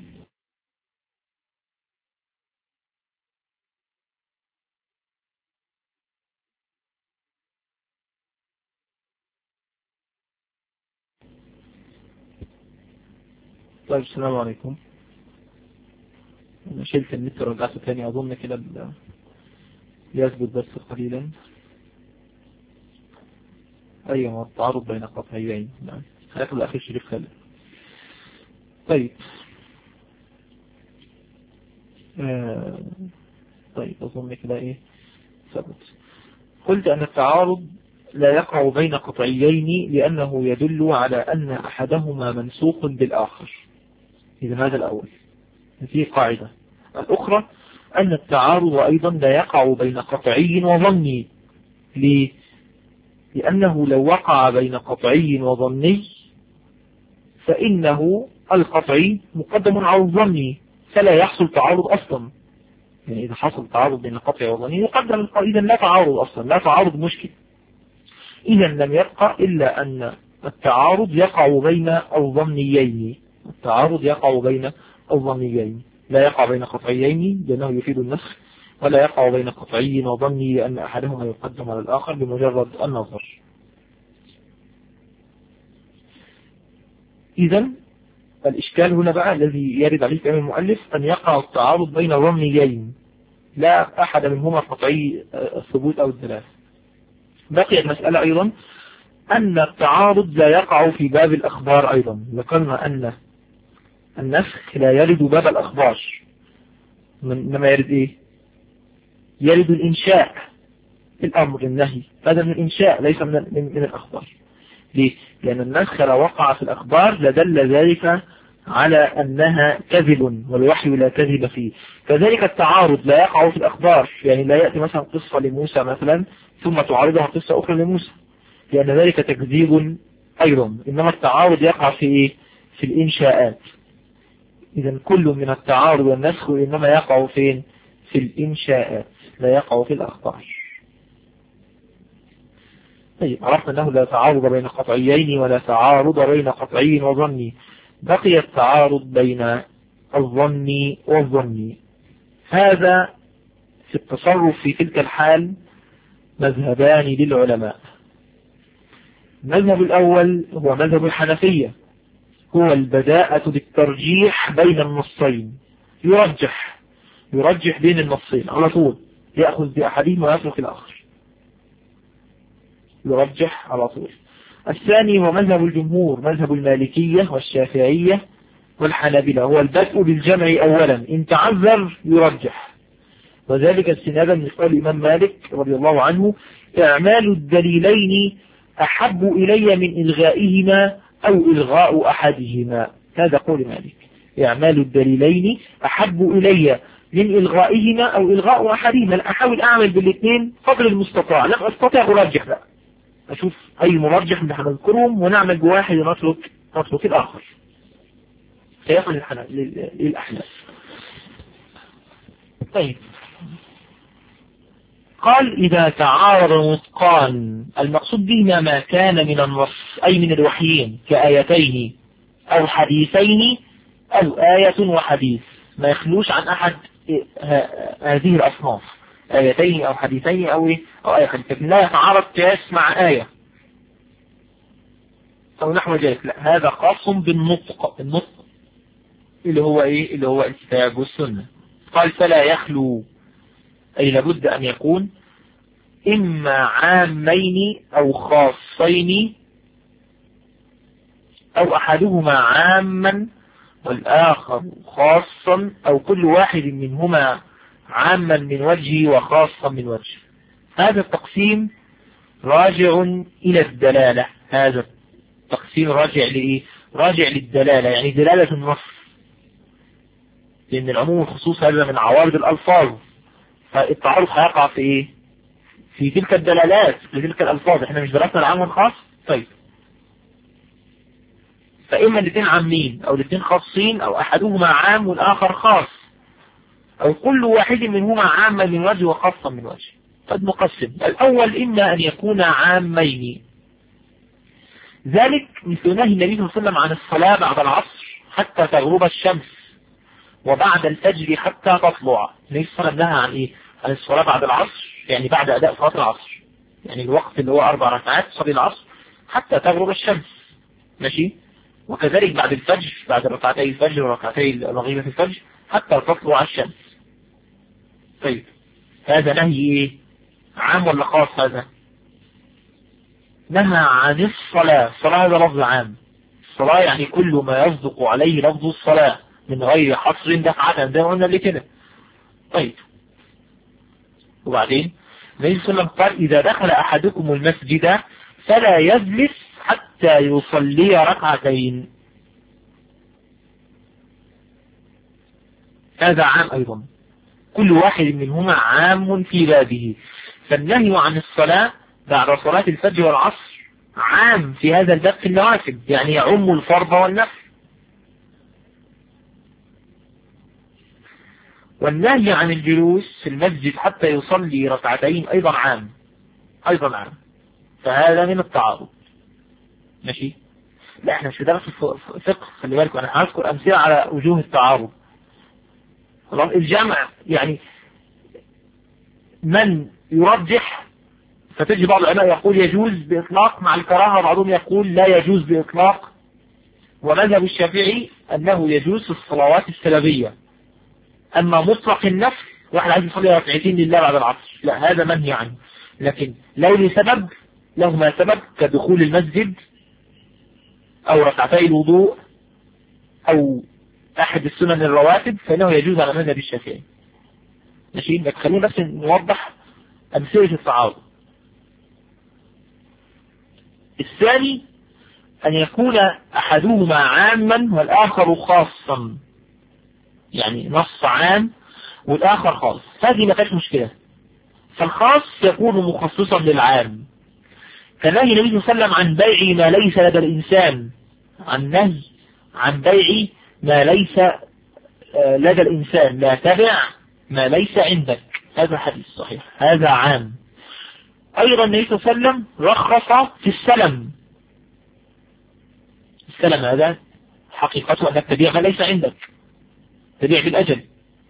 Speaker 3: طيب، السلام عليكم. أنا شلت النت ورجعته تاني، أظن كده يثبت بس قليلا. أيوة، التعارض بين قطعيين. نعم، خليك الأخير شريف خالد. طيب، طيب أظن كده ثبت. قلت أن التعارض لا يقع بين قطعيين لأنه يدل على أن أحدهما منسوخ بالآخر. إذا هذا الأول. في قاعدة الأخرى أن التعارض أيضا لا يقع بين قطعي وظني. ليه؟ لأنه لو وقع بين قطعي وظني فإنه القطعي مقدم على الظني، فلا يحصل تعارض أصلا. يعني إذا حصل تعارض بين قطعي وظني يقدم، إذا لا تعارض أصلا، لا تعارض مشكل. إذا لم يبقى إلا أن التعارض يقع بين الظنيين. التعارض يقع بين الظنيين، لا يقع بين قطعيين لأنه يفيد النسخ، ولا يقع بين قطعي وظني لأن أحدهما يقدم على الآخر بمجرد النظر. إذا الإشكال هنا بقى الذي يرد عليه كلام المؤلف أن يقع التعارض بين ظنيين لا أحد منهما قطعي الثبوت أو الدلالة. بقيت مسألة أيضا أن التعارض لا يقع في باب الأخبار. أيضا ذكرنا أن النسخ لا يرد باب الأخبار، إنما يرد يرد الإنشاء، الأمر النهي، هذا من الإنشاء ليس من الأخبار. ليه؟ لأن النسخ لو وقع في الأخبار لدل ذلك على أنها كذب، والوحي لا كذب فيه. كذلك التعارض لا يقع في الأخبار، يعني لا يأتي مثلا قصة لموسى مثلا ثم تعارضها قصة أخرى لموسى، لأن ذلك تكذيب أيضا. إنما التعارض يقع في الإنشاءات. إذا كل من التعارض والنسخ إنما يقع فين؟ في الإنشاءات، لا يقع في الأخبار. طيب، عرفنا أنه لا تعارض بين قطعيين ولا تعارض بين قطعي وظني. بقي التعارض بين الظن والظني. هذا في التصرف في تلك الحال مذهبان للعلماء. المذهب الأول هو مذهب الحنفية، هو البداءة بالترجيح بين النصين، يرجح بين النصين على طول، يأخذ بأحدهما ويترك الآخر، يرجح على طول. الثاني هو مذهب الجمهور، مذهب المالكية والشافعية والحنابلة، هو البدء بالجمع أولا، إن تعذر يرجح. وذلك استنادا من قول الإمام مالك رضي الله عنه: إعمال الدليلين أحب إلي من إلغائهما أو إلغاء أحدهما. هذا قول مالك، إعمال الدليلين أحب إلي من إلغائهما أو إلغاء أحدهما. أحاول أعمل بالاثنين قدر المستطاع، لم أستطع أرجح بقى،
Speaker 2: أشوف أي مرجح من هنذكرهم ونعمل بواحد ونترك الآخر. سيصل للأحناف. طيب، قال إذا تعارض نطقان المقصود بهما ما كان من النص أي من الوحيين كآيتين أو حديثين أو آية وحديث، ما يخلوش عن أحد هذه الأصناف، آيتين أو حديثين أو آية حديث، لكن لا يتعارض قياس مع آية أو نحو ذلك، لا، هذا خاص بالنطق. النطق اللي هو اللي هو الكتاب والسنة. قال فلا يخلو، أي لابد أن يكون إما عامين أو خاصين أو أحدهما عاما والآخر خاصا أو كل واحد منهما عاما من وجه وخاصا من وجه. هذا التقسيم راجع إلى الدلالة. هذا التقسيم راجع لإيه؟ راجع للدلالة، يعني دلالة النص، لأن العموم والخصوص هذا من عوارض الألفاظ، فالتعارض هيقع في إيه؟ في تلك الدلالات، في تلك الألفاظ. احنا مش درسنا العام والخاص. طيب، فإما الاثنين عامين أو الاثنين خاصين أو أحدهما عام والآخر خاص أو كل واحد منهما عاما من وجه وخاصا من وجه. قد نقسم. الأول إما أن يكون عامين، ذلك مثل نهي النبي صلى الله عليه وسلم عن الصلاة بعد العصر حتى تغرب الشمس وبعد الفجر حتى تطلع. النبي صلى الله عليه وسلم نهى عن عن الصلاة بعد العصر، يعني بعد أداء صلاة العصر، يعني الوقت اللي هو 4 ركعات صلي العصر حتى تغرب الشمس، ماشي. وكذلك بعد الفجر، بعد ركعتي الفجر وركعتي رغيبة الفجر حتى تطلع الشمس. طيب، هذا نهي عام ولا خاص؟ هذا نهى عن الصلاة. الصلاة هذا لفظ عام. الصلاة يعني كل ما يصدق عليه لفظ الصلاة من غير حصر دفعة، زي ما قلنا قبل كده. طيب، وبعدين النبي صلى الله عليه وسلم قال إذا دخل أحدكم المسجد فلا يجلس حتى يصلي ركعتين. هذا عام أيضا، كل واحد منهما عام في بابه. فالنهي عن الصلاة بعد صلاة الفجر والعصر عام في هذا الباب في النوافل، يعني يعم الفرض والنفل. والنهي عن الجلوس في المسجد حتى يصلي ركعتين أيضا عام، أيضا عام. فهذا من التعارض، ماشي. لا، احنا مش درس فقه، خلي بالكم، انا هذكر امثله على وجوه التعارض. الجمع يعني من يرجح، فتجي بعض العلماء يقول يجوز بإطلاق مع الكراهة، وبعضهم يقول لا يجوز بإطلاق. ومذهب الشافعي أنه يجوز في الصلوات السلبية. أما مطلق النفل، واحد عايز يصلي ركعتين لله بعد العصر، لا، هذا منهي عنه. لكن لو لسبب، له ما سبب كدخول المسجد أو ركعتي الوضوء أو أحد السنن الرواتب، فإنه يجوز على مذهب الشافعي، ماشي. لكن خلينا بس نوضح أمثلة التعارض. الثاني أن يكون أحدهما عاما والآخر خاصا، يعني نص عام والآخر خاص، هذه ما فيش مشكلة. فالخاص يكون مخصصا للعام، كنهي النبي صلى الله عليه وسلم عن بيع ما ليس لدى الإنسان، عن نهي عن بيع ما ليس لدى الإنسان، لا تبع ما ليس عندك. هذا حديث صحيح، هذا عام. أيضا النبي صلى الله عليه وسلم رخص في السلم. السلم هذا حقيقته أنك تبيع ما ليس عندك، تبيع بالأجل،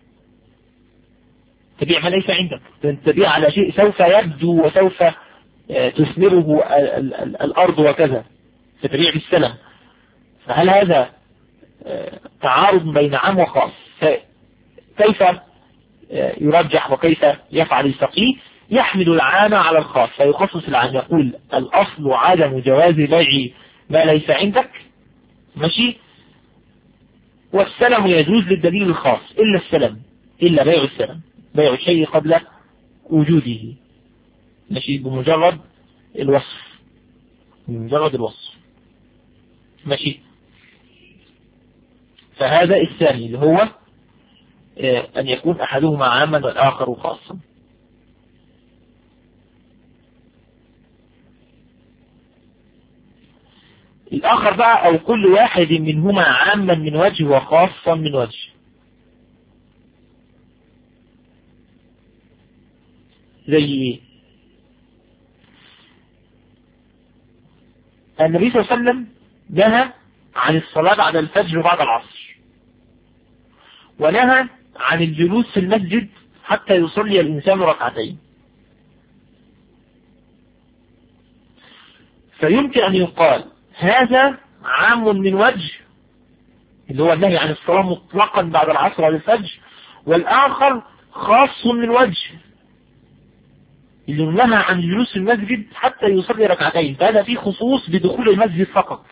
Speaker 2: تبيع ما ليس عندك، تبيع على شيء سوف يبدو وسوف تثمره الأرض وكذا، فتبيع بالسلم. فهل هذا تعارض بين عام وخاص؟ كيف يرجح وكيف يفعل الفقيه؟ يحمل العام على الخاص فيخصص العام، يقول الأصل عدم جواز بيع ما ليس عندك، ماشي، والسلم يجوز للدليل الخاص إلا السلم، إلا بيع السلم، بيع الشيء قبل وجوده، ماشي، بمجرد الوصف، بمجرد الوصف، ماشي. فهذا الثاني اللي هو أن يكون أحدهما عاما والآخر خاصا.
Speaker 3: الآخر بقى أو كل واحد منهما عاما من وجه وخاصا من وجه. زي ايه؟ النبي صلى الله عليه وسلم نهى عن الصلاة بعد الفجر وبعد العصر، ونهى عن الجلوس في المسجد حتى يصلي الإنسان ركعتين. فيمكن أن يقال هذا عام من وجه اللي هو النهي عن الصلاة مطلقا بعد العصر وبعد الفجر، والآخر خاص من وجه اللي نهى عن الجلوس في المسجد حتى يصلي ركعتين، فهذا فيه خصوص بدخول المسجد فقط.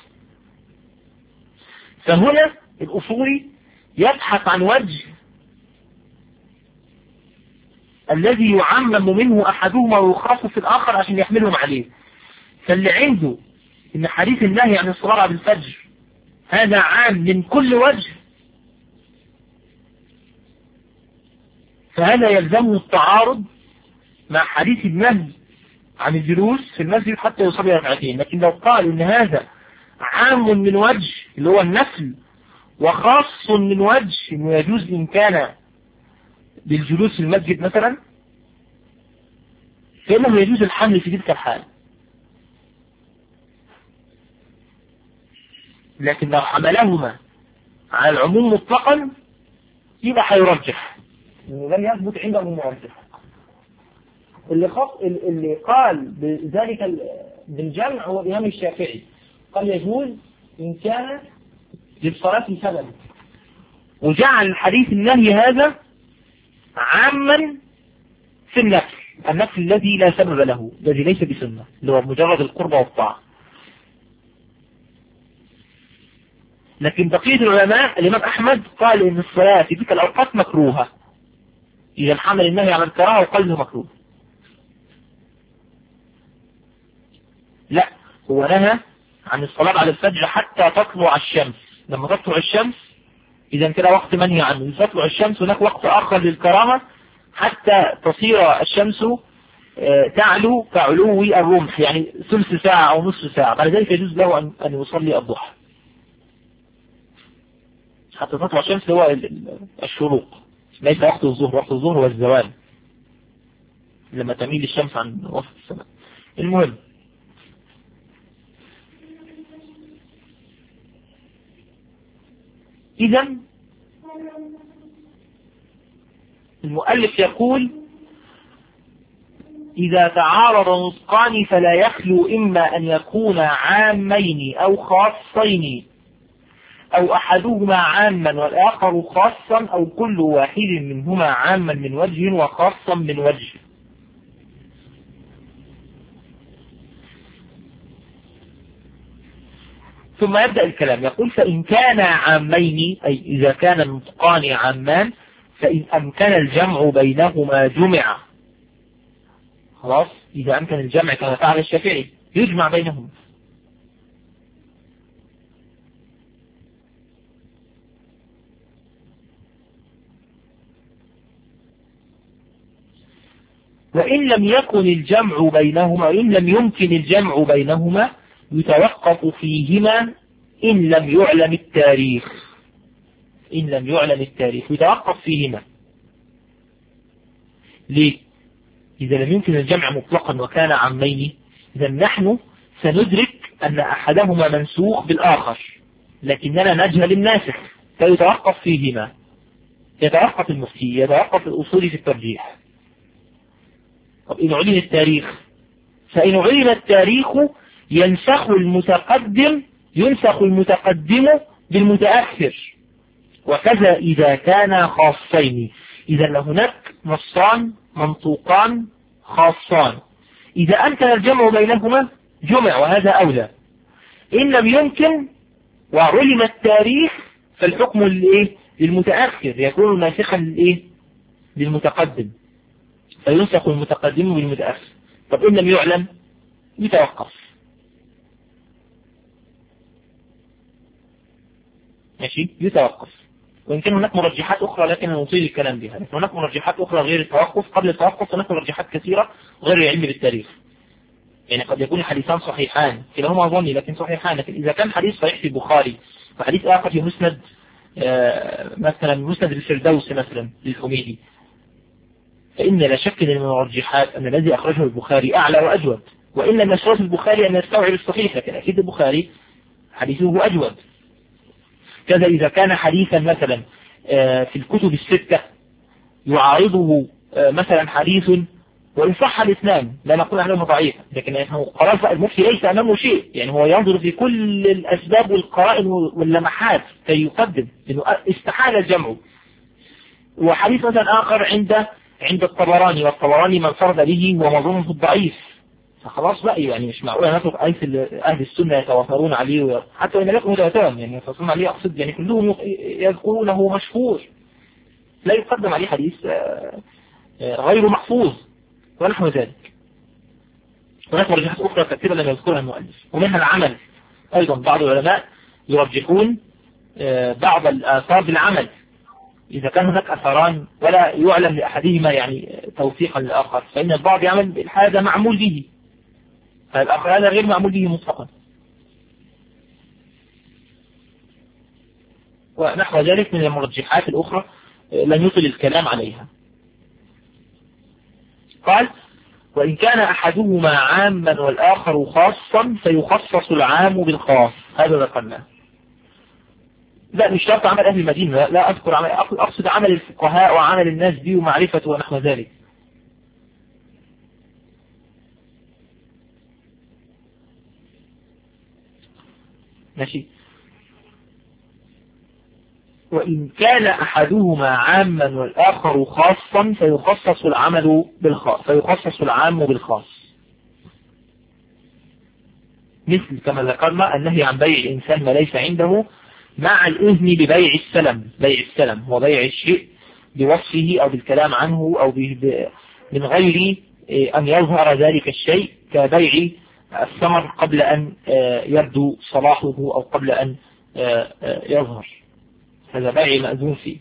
Speaker 3: فهنا الأصولي يبحث عن وجه الذي يعمم منه أحدهما ويخصص الآخر عشان يحملهم عليه. فاللي عنده إن حديث النهي عن الصلاة بعد الفجر هذا عام من كل وجه، فهذا يلزمه التعارض مع حديث النهي عن الجلوس في المسجد حتى يصلي ركعتين. لكن لو قال إن هذا عام من وجه اللي هو النفل وخاص من وجه إنه يجوز إن كان بالجلوس في المسجد مثلا، فإنه يجوز الحمل في تلك الحال. لكن لو حملهما على العموم مطلقا يبقى هيرجح، لم يثبت عندهم مرجح. اللي قال بذلك بالجمع هو الإمام الشافعي، قال يجوز إن كان للصلاة سبب، وجعل حديث النهي هذا عاما في النفل الذي لا سبب له، الذي ليس بسنة، اللي هو مجرد القربة والطاعة. لكن بقية العلماء الإمام أحمد قال إن الصلاة في تلك الأوقات مكروهة، إذا حمل النهي على الكراهة وقال إنه مكروه. لا، هو نهى عن الصلاة بعد الفجر حتى تطلع الشمس. لما تطلع الشمس إذا كده وقت منهي عنه. إذا تطلع الشمس هناك وقت آخر للكراهة حتى تصير الشمس تعلو كعلو الرمح، يعني ثلث ساعة أو نصف ساعة. بعد ذلك يجوز له أن يصلي الضحى حتى تطلع الشمس، هو الشروق، ليس وقت الظهر. وقت الظهر هو الزوال لما تميل الشمس عن وسط السماء. المهم، إذا المؤلف يقول إذا تعارض نطقان فلا يخلو إما أن يكون عامين أو خاصين أو أحدهما عاما والآخر خاصا أو كل واحد منهما عاما من وجه وخاصا من وجه. ثم يبدأ الكلام يقول فإن كان عامين، أي إذا كان النطقان عامان، فإن أمكن الجمع بينهما جمع. خلاص، إذا أمكن الجمع كما فعل الشافعي يجمع بينهما. وإن لم يكن الجمع بينهما، وإن لم يمكن الجمع بينهما يتوقف فيهما إن لم يعلم التاريخ. إن لم يعلم التاريخ يتوقف فيهما. ليه؟ إذا لم يمكن الجمع مطلقا وكان عامين، إذا نحن سندرك أن أحدهما منسوخ بالآخر، لكننا نجهل الناسخ، فيتوقف فيهما. يتوقف المفتي، يتوقف الأصول في الترجيح. طب إن علم التاريخ، فإن علم التاريخ ينسخ المتقدم بالمتأخر، وكذا إذا كان خاصين. إذا هناك نصان منطوقان خاصان، إذا أمكن الجمع بينهما جمع، وهذا أولى. إن لم يمكن وعلم التاريخ فالحكم للمتأخر، يكون ناسخا للمتقدم، فينسخ المتقدم بالمتأخر. طب إن لم يعلم يتوقف. ماشي، يتوقف. وإن كان هناك مرجحات أخرى لكن نطيل الكلام بها. لكن هناك مرجحات أخرى غير التوقف. قبل التوقف هناك مرجحات كثيرة غير العلم بالتاريخ. يعني قد يكون الحديثان صحيحان كلاهما ظني لكن صحيحان، لكن إذا كان حديث صحيح في البخاري وحديث آخر في مسند مثلا مسند الفردوس مثلا للحميدي، فإن لا شك من المرجحات أن الذي أخرجه البخاري أعلى وأجود، وإن لم يشترط البخاري أن يستوعب الصحيح، لكن أكيد البخاري حديثه أجود. كذا إذا كان حديثا مثلا في الكتب الستة يعارضه مثلا حديث وإن صح الاثنان لا نقول عنه ضعيف، لكن خلاص بقى المفتي ليس أمامه شيء، يعني هو ينظر في كل الأسباب والقرائن واللمحات كي يقدم، إنه استحال الجمع. وحديث مثلا آخر عند الطبراني، والطبراني من فرد به ومظنه الضعيف، فخلاص بقى يعني مش معقول نترك أهل السنة يتوافرون عليه، حتى وإن لكم متواترون يعني يتوافرون عليه، أقصد يعني كلهم يذكرونه مشهور، لا يقدم عليه حديث غير محفوظ ونحو ذلك. هناك مرجحات أخرى كثيرة لم يذكرها المؤلف، ومنها العمل أيضا. بعض العلماء يرجحون بعض الآثار بالعمل، إذا كان هناك أثران ولا يعلم لأحدهما يعني توثيقا للآخر، فإن البعض يعمل هذا معمول به، فالآخر هذا غير معمول به مطلقا، ونحو ذلك من المرجحات الأخرى لن يطل الكلام عليها. قال: وإن كان أحدهما عاما والآخر خاصا فيخصص العام بالخاص. هذا ذكرناه. لا مش شرط عمل أهل المدينة، لا أذكر عمل، أقصد عمل الفقهاء وعمل الناس به ومعرفته ونحو ذلك. ماشي. وإن كان أحدهما عاما والآخر خاصا فيخصص العمل بالخاص، فيخصص العام بالخاص، مثل كما ذكرنا النهي عن بيع الإنسان ما ليس عنده، مع الإذن ببيع السلم. بيع السلم هو بيع الشيء بوصفه أو بالكلام عنه أو من غير أن يظهر ذلك الشيء، كبيع الثمر قبل أن يبدو صلاحه أو قبل أن يظهر، هذا بيع مأذون فيه.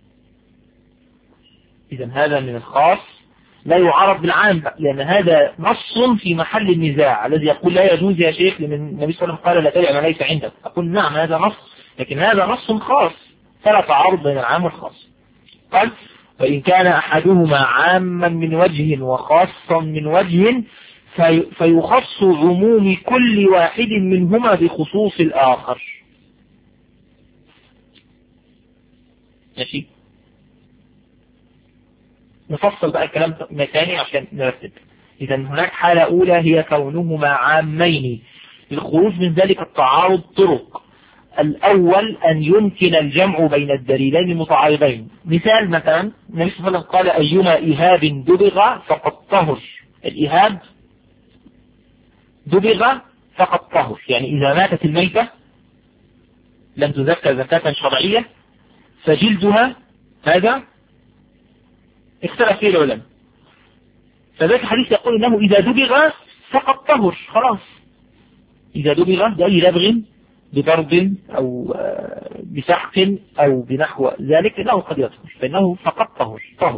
Speaker 3: إذن هذا من الخاص لا يعارض بالعام، لأن هذا نص في محل النزاع الذي يقول لا يجوز يا شيخ، لأن النبي صلى الله عليه وسلم قال لا تبيع ما ليس عندك. أقول نعم هذا نص، لكن هذا نص خاص فلا تعارض بين العام والخاص. قال: وإن كان أحدهما عاما من وجه وخاصا من وجه فيخص عموم كل واحد منهما بخصوص الآخر. ماشي. نفصل بقى الكلام ثاني عشان نرتب. إذا هناك حالة أولى هي كونهما عامين، للخروج من ذلك التعارض طرق. الأول أن يمكن الجمع بين الدليلين المتعارضين. مثال مثلا النبي صلى الله عليه وسلم قال: أيما إهاب دبغ فقد طهر. الإهاب دبغ فقد طهر، يعني إذا ماتت الميتة لم تزكى زكاة شرعية فجلدها هذا اختلف فيه العلماء. فذلك الحديث يقول انه اذا دبغ فقد طهر، خلاص اذا دبغ بأي لبغ، بضرب او بسحق او بنحو ذلك، انه قد يطهر، فانه فقد طهر.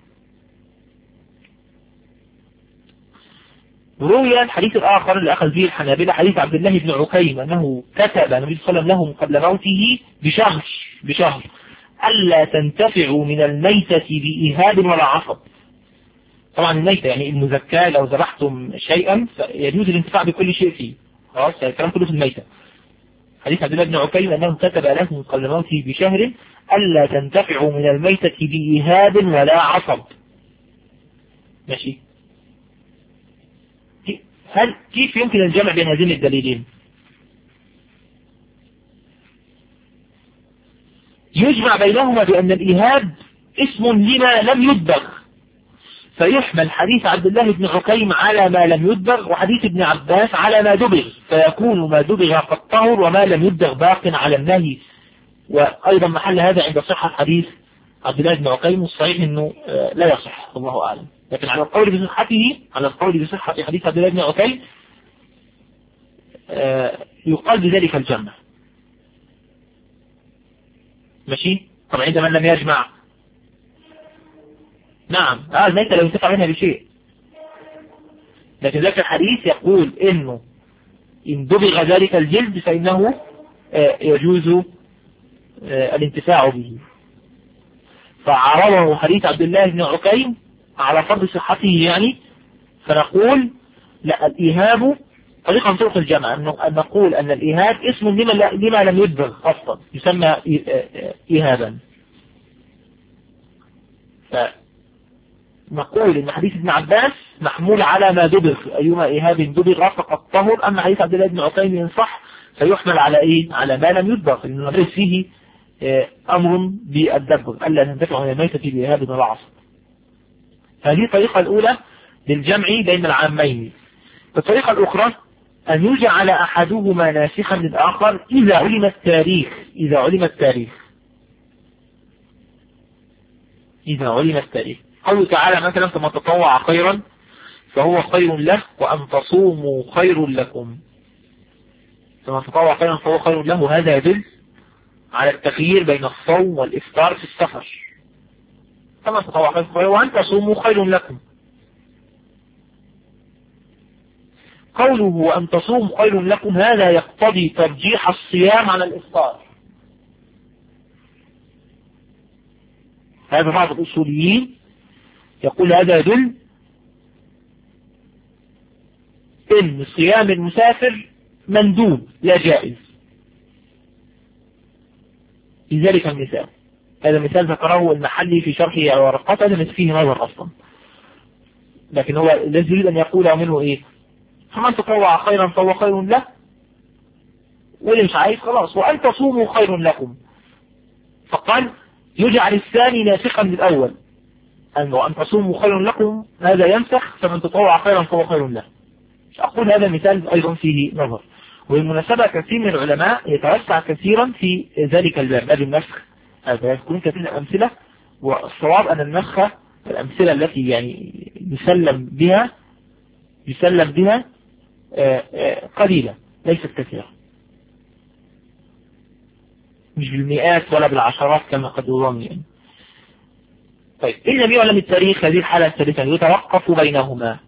Speaker 3: روي الحديث الآخر اللي أخذ به الحنابلة، حديث عبد الله بن عكيم أنه كتب النبي صلى الله عليه وسلم لهم قبل موته بشهر ألا تنتفعوا من الميتة بإهاب ولا عصب. طبعا الميتة يعني المزكاة، لو ذبحتم شيئا يجوز الانتفاع بكل شيء فيه، خلاص يعني الكلام كله في الميتة. حديث عبد الله بن عكيم أنه كتب لهم قبل موته بشهر ألا تنتفعوا من الميتة بإهاب ولا عصب. ماشي. كيف يمكن الجمع بين هذين الدليلين؟ يجمع بينهما بأن الإهاب اسم لما لم يدبغ، فيحمل حديث عبد الله بن عكيم على ما لم يدبغ، وحديث ابن عباس على ما دبغ، فيكون ما دبغ قد طهر وما لم يدبغ باق على النهي. وأيضا محل هذا عند صحة حديث عبد الله بن عكيم، الصحيح أنه لا يصح الله أعلم، لكن على القول بصحة حديث عبد الله بن عكيم يقال بذلك الجمع. ماشي. طبعا عندما لم يجمع نعم الميتة لو ينتفع منها بشيء،
Speaker 4: لكن ذاك الحديث يقول إنه إن دبغ ذلك الجلد فإنه يجوز الانتفاع به. فعرضه حديث عبد الله بن عكيم على فرض صحته يعني، فنقول لا، الإيهاب طريقة من طرق الجمع أن نقول أن الإيهاب اسم لما لم يدبغ أصلا يسمى إيهابا. فنقول إن حديث ابن عباس محمول على ما دبغ، أيما إيهاب دبغ فقد طهر. أما حديث عبد الله بن عكيم إن صح فيحمل على إيه؟ على ما لم يدبغ، لأنه ليس فيه أمر بالدبغ ألا تنتفع من الميتة بإيهاب ولا عصب. هذه الطريقة الأولى للجمع بين العامين. الطريقة الأخرى أن يجعل أحدهما ناسخا للآخر إذا علم التاريخ. إذا علم التاريخ قوله تعالى مثلا فمن تطوع خيرا فهو خير له وأن تصوموا خير لكم. فمن تطوع خيرا فهو خير له، هذا يدل على التخيير بين الصوم والإفطار في السفر. فمن تطوع خيرا وأن تصوموا خير لكم. قوله وأن تصوموا خير لكم هذا يقتضي ترجيح الصيام على الإفطار. هذا بعض الأصوليين يقول هذا يدل إن صيام المسافر مندوب لا جائز. لذلك المثال، هذا المثال ذكره المحلي في شرحه على ورقات، هذا فيه نظر أصلا، لكن هو الذي يريد أن يقول منه إيه؟ فمن تطوع خيرا فهو خير له، واللي مش عايز خلاص وأن تصوموا خير لكم. فقال يجعل الثاني ناسخا للأول، أن تصوموا خير لكم هذا ينسخ فمن تطوع خيرا فهو خير له. أقول هذا مثال أيضا فيه نظر. وبالمناسبة كثير من العلماء يتوسع كثيرا في ذلك الباب، باب النسخ، هذا يكون كثير من الأمثلة، والصواب أن النسخ الأمثلة التي يعني يسلم بها قليلة ليست كثيرة، مش بالمئات ولا بالعشرات كما قد يظن يعني. طيب إن لم يعلم التاريخ هذه الحالة الثالثة يتوقف بينهما.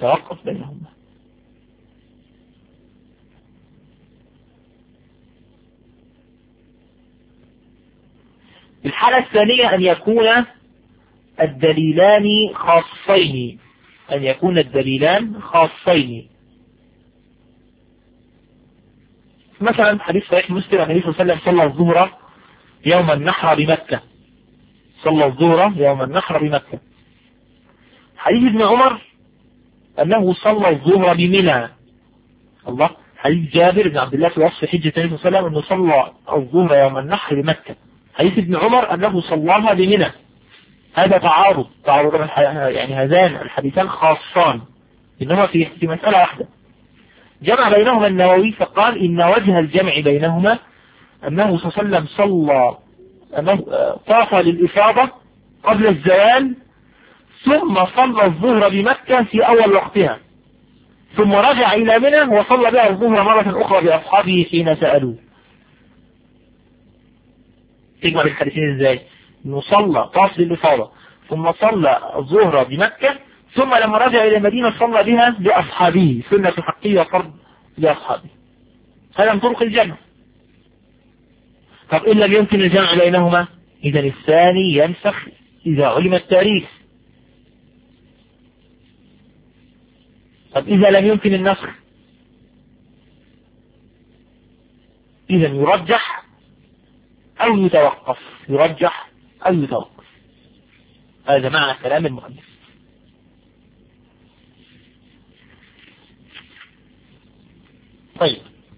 Speaker 4: الحالة الثانية أن يكون الدليلان خاصين. مثلا حديث صحيح مسلم النبي صلى الله عليه وسلم صلى الظهر يوم النحر بمكة. حديث ابن عمر أنه صلى الظهر بمنى. الله، حديث جابر بن عبد الله في وصف حجة النبي صلى الله عليه وسلم أنه صلى الظهر يوم النحر بمكة. حديث ابن عمر أنه صلاها بمنى. هذا تعارض يعني هذان الحديثان خاصان، إنهما في مسألة واحدة. جمع بينهما النووي فقال إن وجه الجمع بينهما أنه صلى الله عليه وسلم طاف للإفاضة قبل الزوال ثم صلى الظهر بمكة في أول وقتها، ثم رجع إلى منى وصلى بها الظهر مرة أخرى بأصحابه حين سألوه. تجمع بالحديثين إزاي؟ إنه صلى طاف للإفاضة ثم صلى الظهر بمكة، ثم لما رجع إلى المدينة صلى بها لأصحابه، سنة حقيقية فرض لأصحابه. هذا من طرق الجمع. طب إن لم يمكن الجمع بينهما إذا الثاني ينسخ إذا علم التاريخ. طب إذا لم يمكن النسخ إذا يرجح أو يتوقف. هذا معنى كلام المؤلف. طيب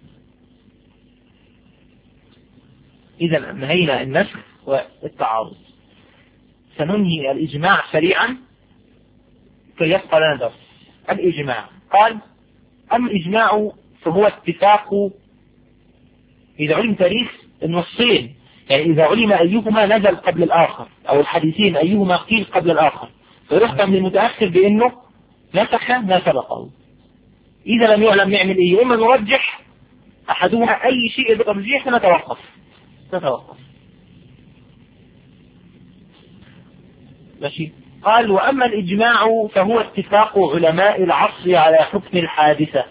Speaker 4: إذا انهينا النسخ والتعارض، سننهي الإجماع سريعا كي يبقى لنا درس. الإجماع قال أما الإجماع فهو اتفاق إذا علم تاريخ النصين، يعني إذا علم أيهما نزل قبل الآخر أو الحديثين أيهما قيل قبل الآخر فيحكم للمتأخر بأنه نسخ ما سبقه. إذا لم يعلم نعمل إيه؟ إما نرجح أحدهما أي شيء بترجيح نتوقف. ماشي. قال وأما الإجماع فهو اتفاق علماء العصر على حكم الحادثة.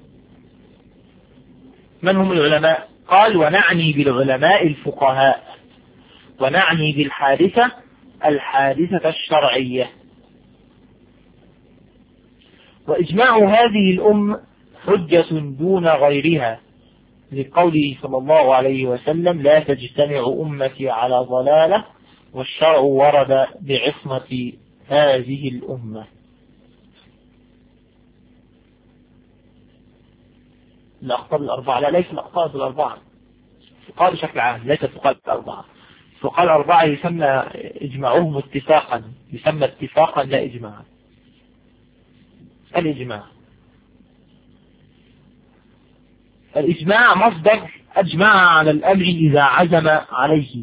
Speaker 4: من هم العلماء؟ قال ونعني بالعلماء الفقهاء، ونعني بالحادثة الحادثة الشرعية. وإجماع هذه الأمة حجة دون غيرها، لقوله صلى الله عليه وسلم لا تجتمع أمتي على ضلالة والشرع ورد بعصمة هذه الأمة. الأقطاب الأربعة، لا ليس الأقطاب الأربعة، فقال بشكل عام ليس فقال الأربعة. فقال الأربعة يسمى إجماعهم اتفاقا، يسمى اتفاقا لا إجماعا. الإجماع مصدر أجمع على الأمر إذا عزم عليه،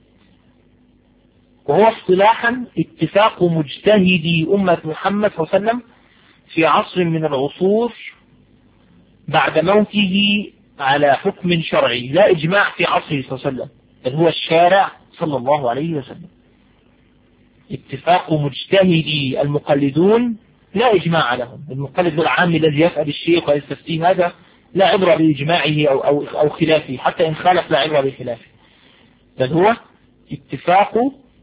Speaker 4: وهو اصطلاحا اتفاق مجتهدي أمة محمد صلى الله عليه وسلم في عصر من العصور بعد موته على حكم شرعي، لا إجماع في عصره صلى الله عليه وسلم بل هو الشارع صلى الله عليه وسلم. اتفاق مجتهدي المقلدون لا إجماع لهم. المقلد العام الذي يسأل الشيخ ويستفتيه هذا لا عبرة بإجماعه أو خلافه، حتى إن خالف لا عبرة بخلافه، بل هو اتفاق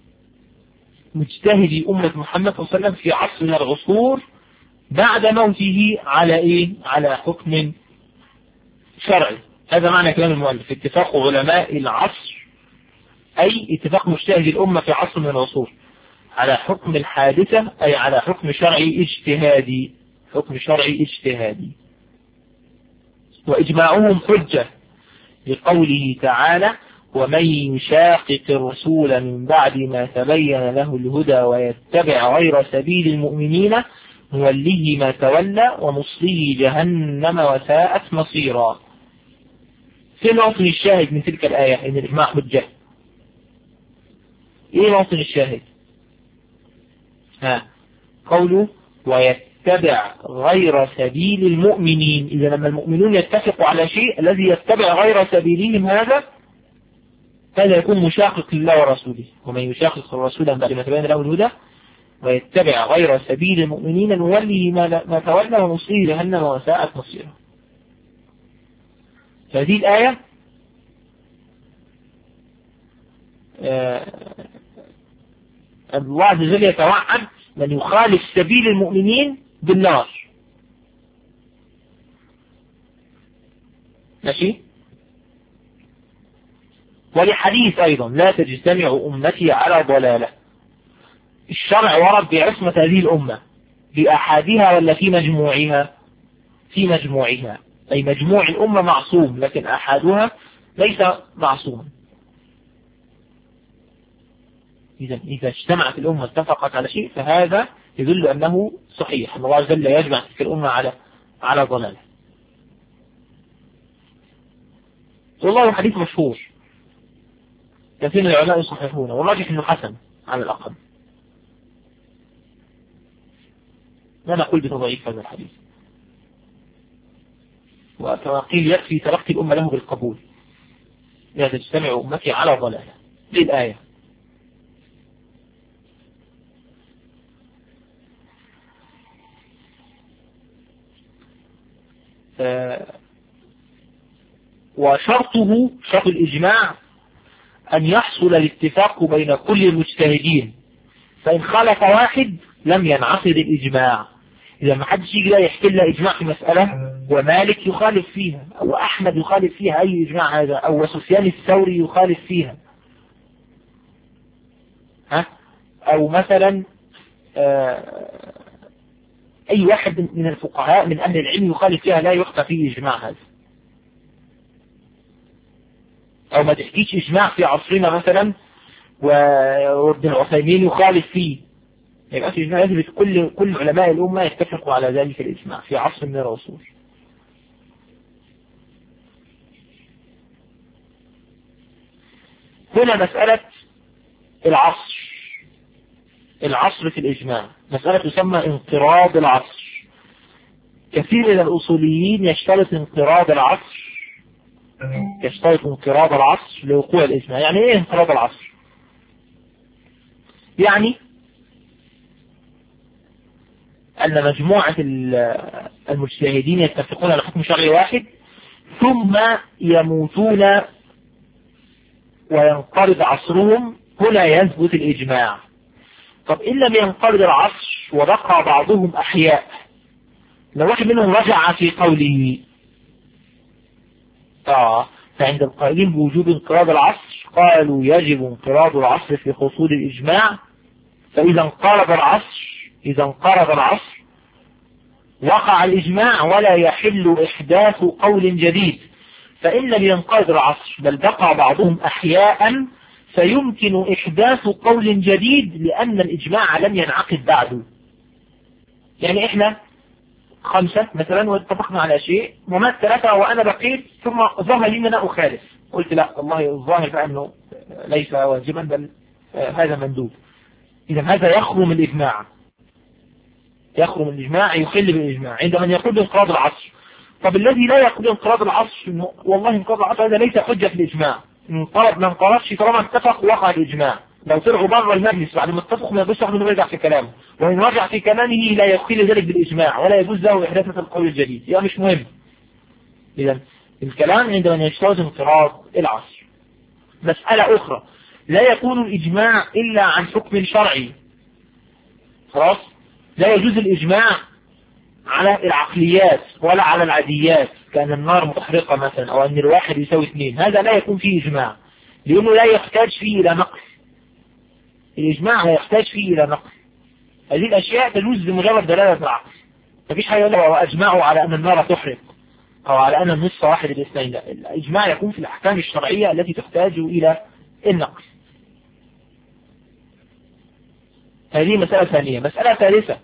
Speaker 4: مجتهدي أمة محمد صلى الله عليه وسلم في عصر من العصور بعد موته على إيه؟ على حكم شرعي. هذا معنى كلام المؤلف، اتفاق علماء العصر أي اتفاق مجتهدي الأمة في عصر من العصور على حكم الحادثة، أي على حكم شرعي اجتهادي، حكم شرعي اجتهادي. وإجماعهم حجة لقوله تعالى ومن يشاقق الرسول من بعد ما تبين له الهدى ويتبع غير سبيل المؤمنين نوليه ما تولى ونصليه جهنم وساءت مصيرا. في موطن الشاهد من تلك الآية إن الإجماع حجة؟ إيه موطن الشاهد؟ قوله ويتبع غير سبيل المؤمنين. إذا لما المؤمنون يتفقوا على شيء الذي يتبع غير سبيلهم هذا يكون مشاقق لله ورسوله. ومن يشاقق الرسول بعد ما تبين له الهدى ويتبع غير سبيل المؤمنين نوليه ما تولى ونصليه جهنم وساءت مصيره. فهذه الآية الله عز وجل يتوعد من يخالف سبيل المؤمنين بالنار. ماشي. ولحديث أيضا لا تجتمع أمتي على ضلالة. الشرع ورد بعصمة هذه الأمة بأحادها ولا في مجموعها؟ في مجموعها، أي مجموع الأمة معصوم لكن أحادها ليس معصوما. إذا اجتمعت الأمة اتفقت على شيء فهذا يدل أنه صحيح، الله عز وجل يجمع تلك الأمة على ضلالة. والله حديث مشهور كثير من العلماء يصححونه، والراجح انه حسن على الأقل، لا نقول بتضعيف هذا الحديث، وكما قيل يكفي تلقي الأمة له بالقبول لا تجتمع أمتي على ضلالة للآية. وشرطه شرط الإجماع أن يحصل الاتفاق بين كل المجتهدين، فإن خالف واحد لم ينعقد الإجماع. إذا ما حدش يجي لا يحكي لنا إجماع في مسألة ومالك يخالف فيها أو أحمد يخالف فيها، أي إجماع هذا؟ أو سفيان الثوري يخالف فيها، أو مثلا أي واحد من الفقهاء من أهل العلم يخالف فيها، لا يخطى فيه إجماع هذا. أو ما تحكيش إجماع في عصرنا مثلا وابن العثيمين يخالف فيه، يبقى في إجماع يجب كل علماء الأمة يتفقوا على ذلك الإجماع في عصر من العصور. هنا مسألة العصر في الإجماع مسألة تسمى انقراض العصر. كثير من الأصوليين يشترط انقراض العصر لوقوع الإجماع. يعني إيه انقراض العصر؟ يعني أن مجموعة المجتهدين يتفقون على حكم شرعي واحد ثم يموتون وينقرض عصرهم، هنا يثبت الإجماع. طب إن لم ينقرض العصر وبقى بعضهم أحياء، لو واحد منهم رجع في قوله فعند القائلين بوجوب انقراض العصر قالوا يجب انقراض العصر في حصول الإجماع. فإذا انقرض العصر وقع الإجماع ولا يحل إحداث قول جديد. فإن لم ينقرض العصر بل بقى بعضهم أحياء فيمكن إحداث قول جديد لأن الإجماع لم ينعقد بعده. يعني إحنا 5 مثلا واتفقنا على شيء ومات 3 وأنا بقيت، ثم ظهر لي أن أنا أخالف، قلت لا والله الظاهر بأنه ليس واجبا بل هذا مندوب. إذا هذا يخرم الإجماع، يخل بالإجماع عندما يقول انقراض العصر. طب الذي لا يقول انقراض العصر والله انقراض العصر هذا ليس حجة في الإجماع، انقرض ما انقرضش طالما اتفق وقع الإجماع. لو طلعوا بره المجلس بعد ما اتفقوا ما يجوز انه يرجع في كلامه، وإن رجع في كلامه لا يخل ذلك بالإجماع ولا يجوز له إحداث القول الجديد، يعني مش مهم. إذا الكلام عندما يجتاز انقراض العصر. مسألة أخرى، لا يكون الإجماع إلا عن حكم شرعي. خلاص، لا يجوز الإجماع على العقليات ولا على العاديات، كأن النار محرقة مثلا أو أن الواحد يساوي 2، هذا لا يكون فيه إجماع لأنه لا يحتاج فيه إلى نقل. الإجماع لا يحتاج فيه إلى نقل، هذه الأشياء تجوز بمجرد دلالة العقل. مفيش حاجة يقول وأجمعوا على أن النار تحرق أو على أن النصف واحد الاثنين، لا، الإجماع يكون في الأحكام الشرعية التي تحتاج إلى النقل. هذه مسألة ثانية. مسألة ثالثة،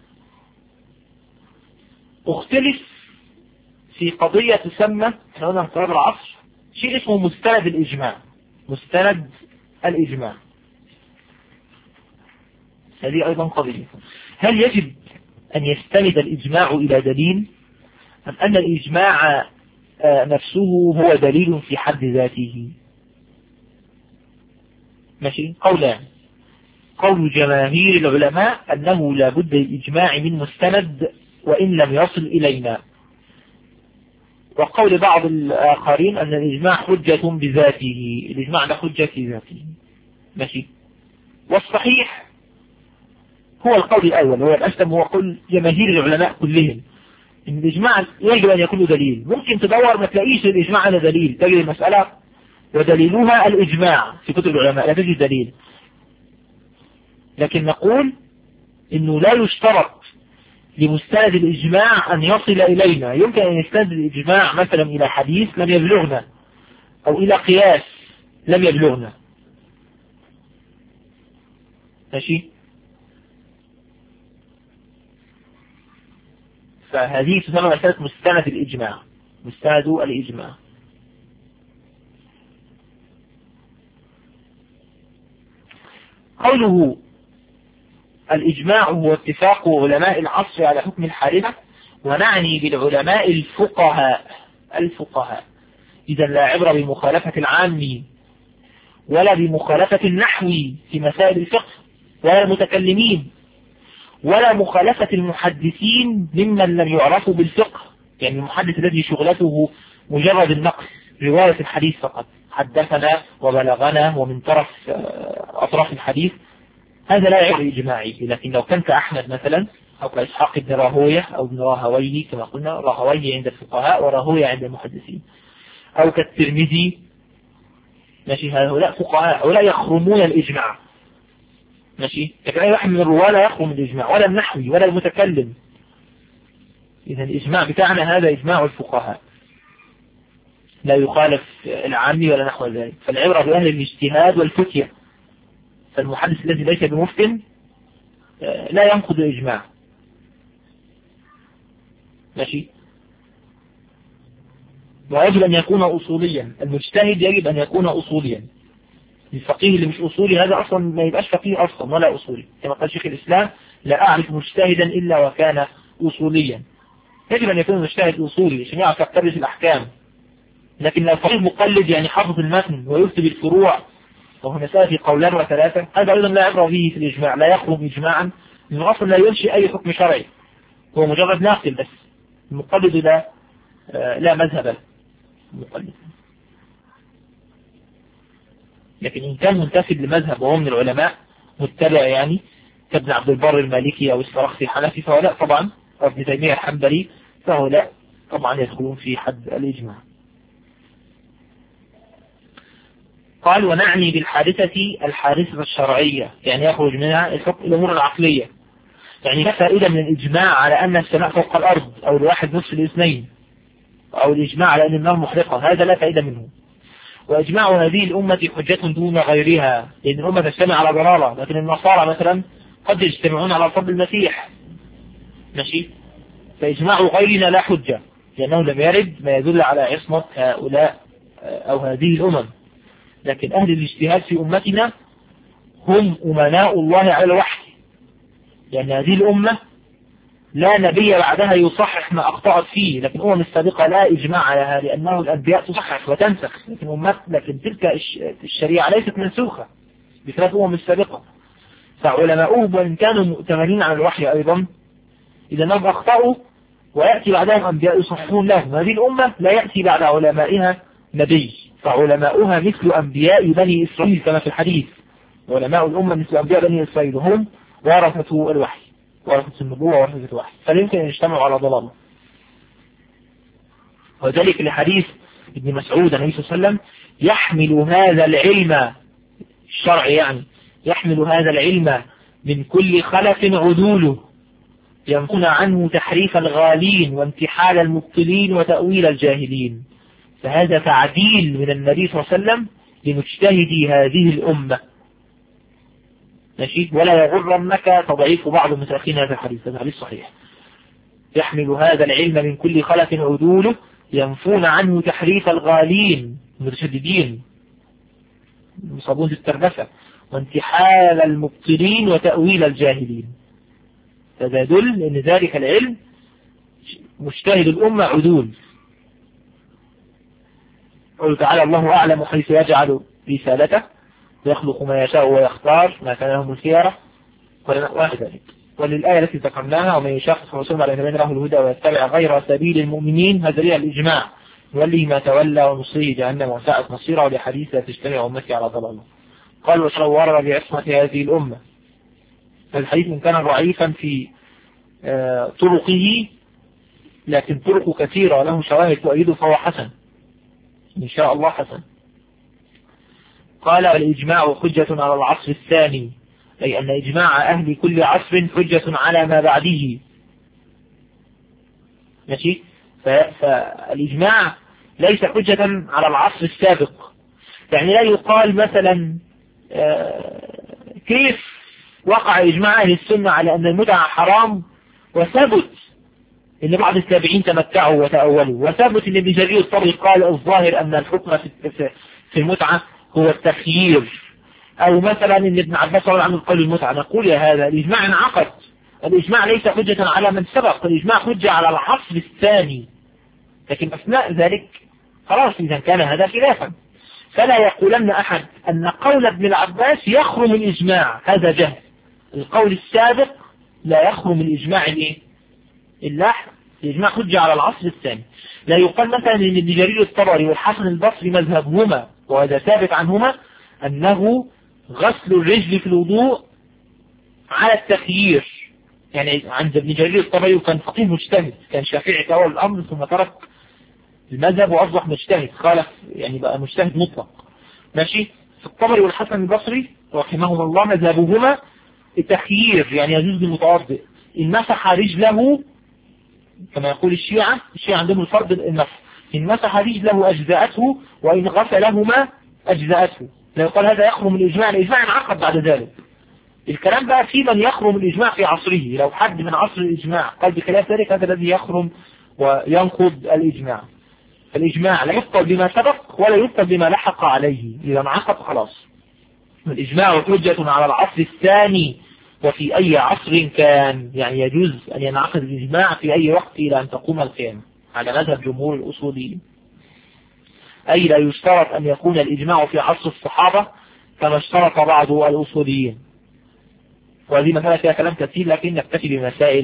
Speaker 4: اختلف في قضية تسمى احنا قلنا انقراض العصر شيء اسمه مستند الإجماع. مستند الإجماع هذه أيضا قضية، هل يجب أن يستند الإجماع إلى دليل أم أن الإجماع نفسه هو دليل في حد ذاته؟ ماشي، قولان. قول جماهير العلماء أنه لا بد للإجماع من مستند وإن لم يصل إلينا، وقول بعض الآخرين أن الإجماع حجة بذاته، الإجماع لا حجة في ذاته. ماشي، والصحيح هو القول الأول، هو الأسلم، هو قول جماهير العلماء كلهم إن الإجماع يجب أن يكون دليل. ممكن تدور ما تلاقيش الإجماع على دليل، تجد المسألة ودليلها الإجماع في كتب العلماء لا تجد دليل، لكن نقول إنه لا يشترط لمستند الإجماع أن يصل إلينا. يمكن أن يستند الإجماع مثلا إلى حديث لم يبلغنا أو إلى قياس لم يبلغنا. ماشي، فهذه تسمى مسألة مستند الإجماع، مستند الإجماع. قوله الإجماع هو اتفاق علماء العصر على حكم الحادثة، ونعني بالعلماء الفقهاء. إذا لا عبرة بمخالفة العام ولا بمخالفة النحو في مسائل الفقه ولا المتكلمين، ولا مخالفة المحدثين ممن لم يعرفوا بالفقه، يعني المحدث الذي شغلته مجرد النقل، رواية الحديث فقط، حدثنا وبلغنا ومن طرف أطراف الحديث، هذا لا يعبر إجماعي. لكن لو كان كأحمد مثلا أو كإسحاق بن راهويه أو ابن راهويه كما قلنا، راهويه عند الفقهاء وراهويه عند المحدثين، أو كالترمذي، ماشي، هؤلاء فقهاء، هؤلاء يخرمون الإجماع. ماشي، لكن أي واحد من الرواة لا يخرم الإجماع، ولا النحوي ولا المتكلم. إذا الإجماع بتاعنا هذا إجماع الفقهاء، لا يخالف العامي ولا نحو ذلك. فالعبرة بأهل الاجتهاد والفتية، فالمحدث الذي ليس بمفتن لا ينقض الإجماع. ماشي، ويجب أن يكون أصوليا، المجتهد يجب أن يكون أصوليا. الفقيه اللي مش أصولي هذا أصلا ما يبقاش فقيه أصلا ولا أصولي، كما قال شيخ الإسلام لا أعرف مجتهدا إلا وكان أصوليا. يجب أن يكون المجتهد أصولي عشان يعرف يقتبس الأحكام. لكن لو فقيه مقلد يعني حافظ المتن ويكتب الفروع، وهو مسألة في قولان وثلاثة، هذا أيضا لا عبرة به في الإجماع، لا يخرج إجماعا، لأنه أصلا لا ينشئ أي حكم شرعي هو مجرد ناقل بس، المقلد لا مذهب له المقلد. لكن إن كان منتسب لمذهب وهو من العلماء متبع يعني كابن عبد البر المالكي أو السرخسي الحنفي فهؤلاء طبعا، أو ابن تيمية الحنبلي فهؤلاء طبعا يدخلون في حد الإجماع. قال ونعني بالحادثة الحادثة الشرعية، يعني يخرج منها الأمور العقلية. يعني لا فائدة من الإجماع على أن السماء فوق الأرض أو الواحد نصف الاثنين أو الإجماع على أن النار محرقة، هذا لا فائدة منه. وإجماع هذه الأمة حجة دون غيرها، لأن الأمة تجتمع على ضلالة، لكن النصارى مثلا قد يجتمعون على فضل المسيح، ماشي؟ فإجماع غيرنا لا حجة، لأنه لم يرد ما يدل على عصمة هؤلاء أو هذه الأمم. لكن أهل الاجتهاد في أمتنا هم أمناء الله على الوحي، لأن هذه الأمة لا نبي بعدها يصحح ما أخطأت فيه، لكن الأمم السابقة لا إجماع عليها، لأنه الأنبياء تصحح وتنسخ، لكن تلك الشريعة ليست منسوخة بخلاف الأمم السابقة. فعلماؤهم وإن كانوا مؤتمنين على الوحي أيضا إذا نهم أخطأوا ويأتي بعدهم أنبياء يصححون لهم. هذه الأمة لا يأتي بعد علمائها نبي، فعلماؤها مثل أنبياء بني إسرائيل كما في الحديث، علماء الأمة مثل أنبياء بني إسرائيل، هم ورثة الوحي، ورثة النبوة ورثة الوحي، فلا يمكن أن يجتمعوا على ضلالة. وذلك لحديث ابن مسعود النبي صلى الله عليه وسلم يحمل هذا العلم الشرعي، يعني يحمل هذا العلم من كل خلف عدوله ينفون عنه تحريف الغالين وانتحال المبطلين وتأويل الجاهلين. فهذا تعديل من النبي صلى الله عليه وسلم لمجتهدي هذه الأمة، ماشي؟ ولا يغرنك تضعيف بعض المتأخرين هذا الحديث، هذا حديث صحيح. يحمل هذا العلم من كل خلف عدوله ينفون عنه تحريف الغالين المتشددين مصابون بالتربسة وانتحال المبطلين وتأويل الجاهلين. هذا يدل أن ذلك العلم مجتهد الأمة عدول. قال تعالى الله أعلم حيث يجعل رسالته يخلق ما يشاء ويختار ما كان لهم الخيرة وذلك. وللآية التي ذكرناها ومن يشاقق الرسول على يبين له الهدى ويتبع غير سبيل المؤمنين، هذا لها الإجماع نوليه ما تولى ونصيه جهنم وساءت مصيره، ولحديث لا تجتمع أمتي على ضلاله. قال وشروا ورد بعصمة هذه الأمة. الحديث إن كان ضعيفا في طرقه لكن طرق كثيرة له شواهد تؤيده فهو حسن إن شاء الله حسن. قال الإجماع حجة على العصر الثاني، أي أن إجماع أهل كل عصر حجة على ما بعده، ماشي؟ فالإجماع ليس حجة على العصر السابق. يعني لا يقال مثلا كيف وقع إجماع أهل السنة على أن المتعة حرام وثبت إن بعض التابعين تمتعوا وتأولوا، وثبت إن ابن جرير الطبري قال الظاهر أن الحكم في المتعة هو التخيير، أو مثلا إن ابن عباس رضي الله عنه قال المتعة. نقول يا هذا الإجماع انعقد، الإجماع ليس حجة على من سبق، الإجماع حجة على العصر الثاني، لكن أثناء ذلك خلاص إذا كان هذا خلافا. فلا يقولن أحد أن قول ابن العباس يخرم الإجماع، هذا جهل. القول السابق لا يخرم الإجماع اللاحق، الإجماع حجة على العصر الثاني. لا يقال مثلا أن ابن جرير الطبري والحسن البصري مذهبهما وهذا ثابت عنهما أنه غسل الرجل في الوضوء على التخيير. يعني عند ابن جرير الطبري كان فقيه مجتهد، كان شافعي في أول الأمر ثم ترك المذهب وأصبح مجتهد، خالف يعني بقى مجتهد مطلق، ماشي؟ في الطبري والحسن البصري رحمهما الله مذهبهما التخيير، يعني يجوز للمتوضئ إن مسح رجله كما يقول الشيعة عندهم الفرض المسح، إن مسح رجله أجزأته وإن غسلهما أجزأته. لا يقال هذا يخرم الإجماع، الإجماع انعقد بعد ذلك. الكلام بقى في من يخرم الإجماع في عصره، لو حد من عصر الإجماع قال بخلاف ذلك هذا الذي يخرم وينقض الإجماع. فالإجماع لا يبطل بما سبق ولا يبطل بما لحق عليه، إذا انعقد خلاص. الإجماع حجة على العصر الثاني وفي أي عصر كان، يعني يجوز أن ينعقد الإجماع في أي وقت إلى أن تقوم القيامة على مذهب جمهور الأصوليين. أي لا يشترط أن يكون الإجماع في عصر الصحابة كما اشترط بعض الأصوليين، وهذه مسألة فيها كلام كثير لكن نكتفي بمسائل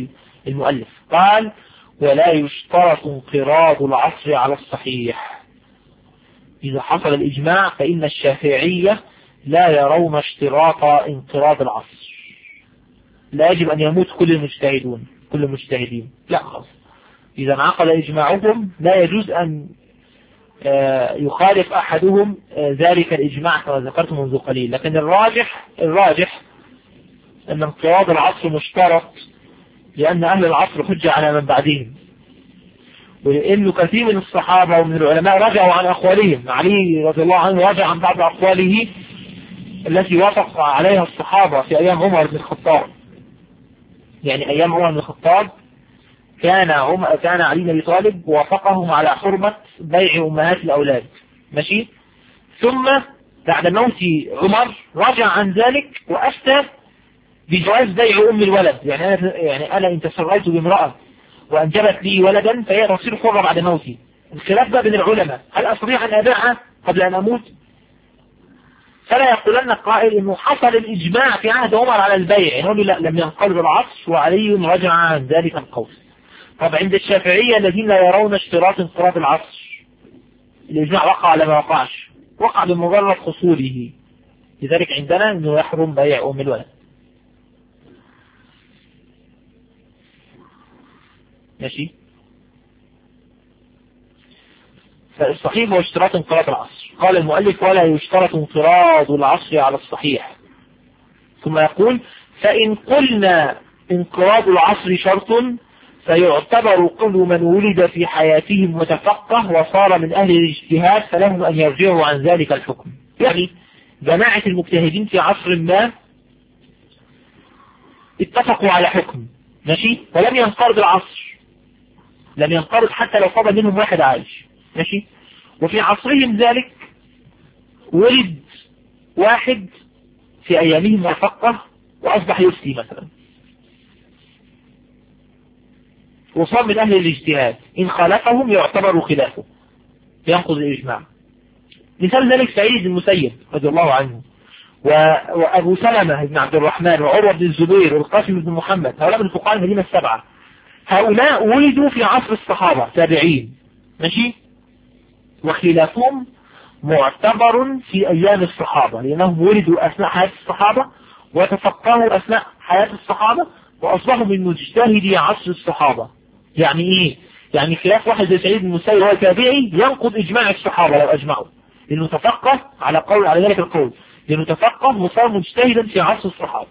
Speaker 4: المؤلف قال ولا يشترط انقراض العصر على الصحيح. إذا حصل الإجماع فإن الشافعية لا يرون اشتراط انقراض العصر، لا يجب أن يموت كل المجتهدين، لا خلاص، إذا انعقد إجماعهم لا يجوز أن يخالف أحدهم ذلك الإجماع كما ذكرت منذ قليل. لكن الراجح أن انقراض العصر مشترط، لأن أهل العصر حجة على من بعدهم، ولأنه كثير من الصحابة ومن العلماء رجعوا عن أقوالهم. علي رضي الله عنه رجع عن بعض أقواله التي وافق عليها الصحابة في أيام عمر بن الخطاب. يعني أيام عمر بن الخطاب كان علي بن أبي طالب وافقهم على حرمة بيع أمهات الأولاد، ماشي. ثم بعد موت عمر رجع عن ذلك وأفتى بجواز بيع أم الولد. يعني أنا إن تسريت بامرأة وأنجبت لي ولدا فهي تصير حرة بعد موتي. الخلاف بقى بين العلماء، هل أستطيع أن أبيعها قبل أن أموت؟ فلا يقولن القائل إنه حصل الإجماع في عهد عمر على البيع، يقول لا، لم ينقرض العصر وعلي رجع عن ذلك القول. طب عند الشافعية الذين لا يرون اشتراط انقراض العصر، الإجماع وقع على ما وقعش، وقع بمجرد حصوله، لذلك عندنا أنه يحرم بيع أم الولد، ماشي. فالصحيح هو اشتراط انقراض العصر. قال المؤلف ولا يشترط انقراض العصر على الصحيح. ثم يقول فإن قلنا انقراض العصر شرط فيعتبر كل من ولد في حياتهم متفقه وصار من أهل الاجتهاد فلهم أن يرجعوا عن ذلك الحكم. يعني جماعة المجتهدين في عصر ما اتفقوا على حكم، ماشي، ولم ينقرض العصر، لم ينقرض حتى لو فضل منهم واحد عايش، ماشي. وفي عصرهم ذلك ولد واحد في أيامهم متفقه وأصبح يفتي مثلا، وصار من أهل الاجتهاد، إن خالفهم يعتبر خلافه ينقض الإجماع. مثال ذلك سعيد بن المسيب رضي الله عنه، وأبو سلمة بن عبد الرحمن، وعروة بن الزبير، والقاسم بن محمد، هؤلاء من فقهاء المدينة السبعة. هؤلاء ولدوا في عصر الصحابة تابعين، ماشي، وخلافهم معتبر في أيام الصحابة، لأنهم ولدوا أثناء حياة الصحابة وتفقهوا أثناء حياة الصحابة وأصبحوا من مجتهدي عصر الصحابة. يعني إيه؟ يعني خلاف واحد زي سعيد بن المسيب وهو تابعي ينقض إجماع الصحابة لو أجمعوا، لأنه تفقه على ذلك القول، لأنه تفقه وصار مجتهدا في عصر الصحابة،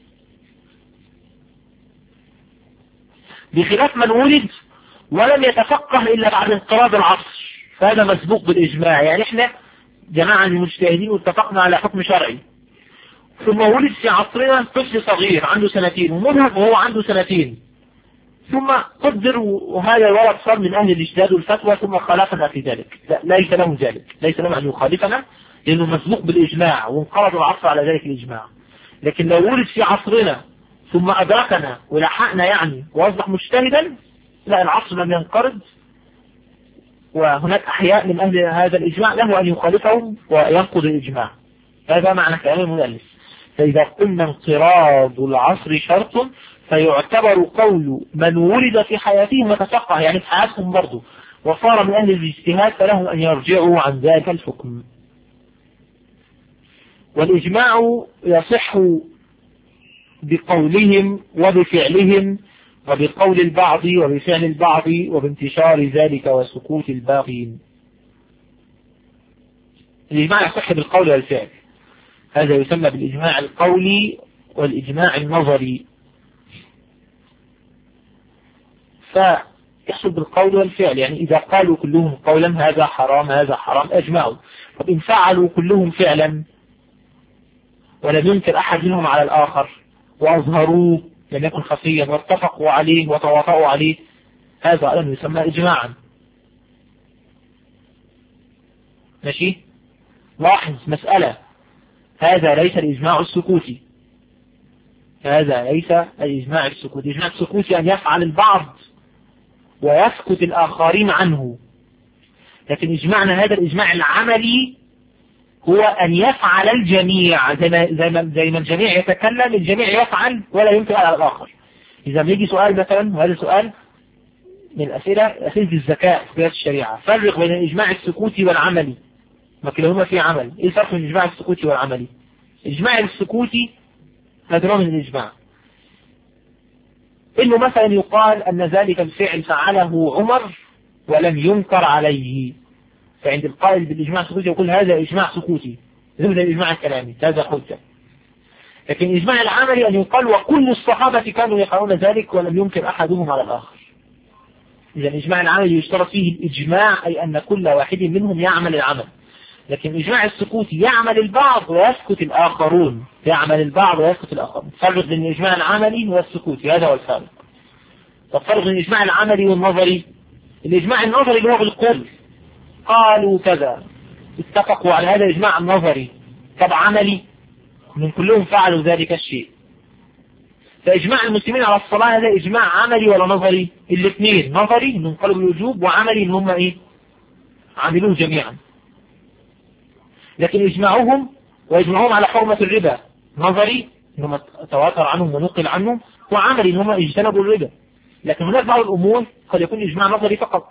Speaker 4: بخلاف من ولد ولم يتفقه إلا بعد انقراض العصر، فهذا مسبوق بالإجماع. يعني إحنا جماعة المجتهدين واتفقنا على حكم شرعي، ثم ولد في عصرنا طفل صغير عنده سنتين ومذهب وهو عنده سنتين، ثم قدر وهذا الولد صار من أهل الاجتهاد والفتوى ثم خالفنا في ذلك، ليس لهم ذلك، ليس لهم أن يخالفنا لأنه مسبوق بالإجماع وانقرض العصر على ذلك الإجماع. لكن لو ولد في عصرنا ثم أدركنا ولحقنا يعني وأصبح مجتهدا، لا، العصر لم ينقرض، وهناك أحياء من أهل هذا الإجماع له أن يخالفهم وينقض الإجماع. هذا معنى كلام المؤلف. فإذا قلنا انقراض العصر شرط فيعتبر قول من ولد في حياتهم وتفقه، يعني في حياتهم برضه وصار من أهل الاجتهاد فلهم أن يرجعوا عن ذلك الحكم. والإجماع يصح بقولهم وبفعلهم وبقول البعض وبفعل البعض وبانتشار ذلك وسكوت الباقين. الإجماع يصح بالقول والفعل، هذا يسمى بالإجماع القولي والإجماع النظري. فيحصل بالقول والفعل، يعني إذا قالوا كلهم قولا هذا حرام هذا حرام أجمعوا. طب إن فعلوا كلهم فعلا ولم ينكر أحد منهم على الآخر وأظهروه لم يكن خفيا واتفقوا عليه وتواطؤوا عليه، هذا أيضا يسمى إجماعا، ماشي. لاحظ مسألة، هذا ليس الإجماع السكوتي، هذا ليس الإجماع السكوتي. الإجماع السكوتي أن يفعل البعض ويسكت الآخرين عنه، لكن إجماعنا هذا الإجماع العملي هو أن يفعل الجميع، زي ما الجميع يتكلم الجميع يفعل ولا ينكر على الآخر. إذا بيجي سؤال مثلا، وهذا سؤال من أسئلة الذكاء في الشريعة، فرق بين الإجماع السكوتي والعملي، ما كلاهما في عمل. إيه الفرق بين الإجماع السكوتي والعملي؟ الإجماع السكوتي هذا نوع من الإجماع، إنه مثلا يقال أن ذلك الفعل فعله عمر ولم ينكر عليه، فعند القائل بالإجماع السكوتي يقول هذا إجماع سكوتي ضمن الإجماع الكلامي، هذا حجة. لكن الإجماع العملي أن يقال وكل الصحابة كانوا يفعلون ذلك ولم ينكر أحدهم على الآخر. إذا الإجماع العملي يشترط فيه الإجماع، أي أن كل واحد منهم يعمل العمل. لكن الإجماع السكوتي يعمل البعض ويسكت الآخرون، يعمل البعض ويسكت الآخرون. فرق بين الإجماع العملي والسكوتي، هذا هو الفرق. فالفرق بين الإجماع العملي والنظري، الإجماع النظري اللي هو بالقول قالوا كذا اتفقوا على هذا الإجماع النظري، طب عملي من كلهم فعلوا ذلك الشيء. فإجماع المسلمين على الصلاة هذا إجماع عملي ولا نظري؟ الاثنين، نظري إنهم قالوا بالوجوب، وعملي إن هم إيه؟ عملوه جميعا. لكن إجماعهم وإجماعهم على حرمة الربا نظري إنهم تواتر عنهم ونقل عنهم، وعملي إن هم اجتنبوا الربا. لكن هناك بعض الأمور قد يكون إجماع نظري فقط.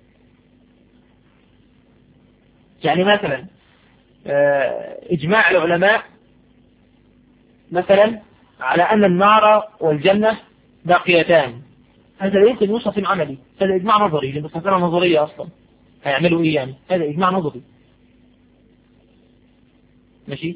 Speaker 4: يعني مثلا إجماع العلماء مثلا على أن النار والجنة باقيتان، هذا لا يمكن يوصف عملي، هذا إجماع نظري لأنه مسألة نظرية أصلا، هيعملوا إيه يعني؟ هذا إجماع نظري. ماشي؟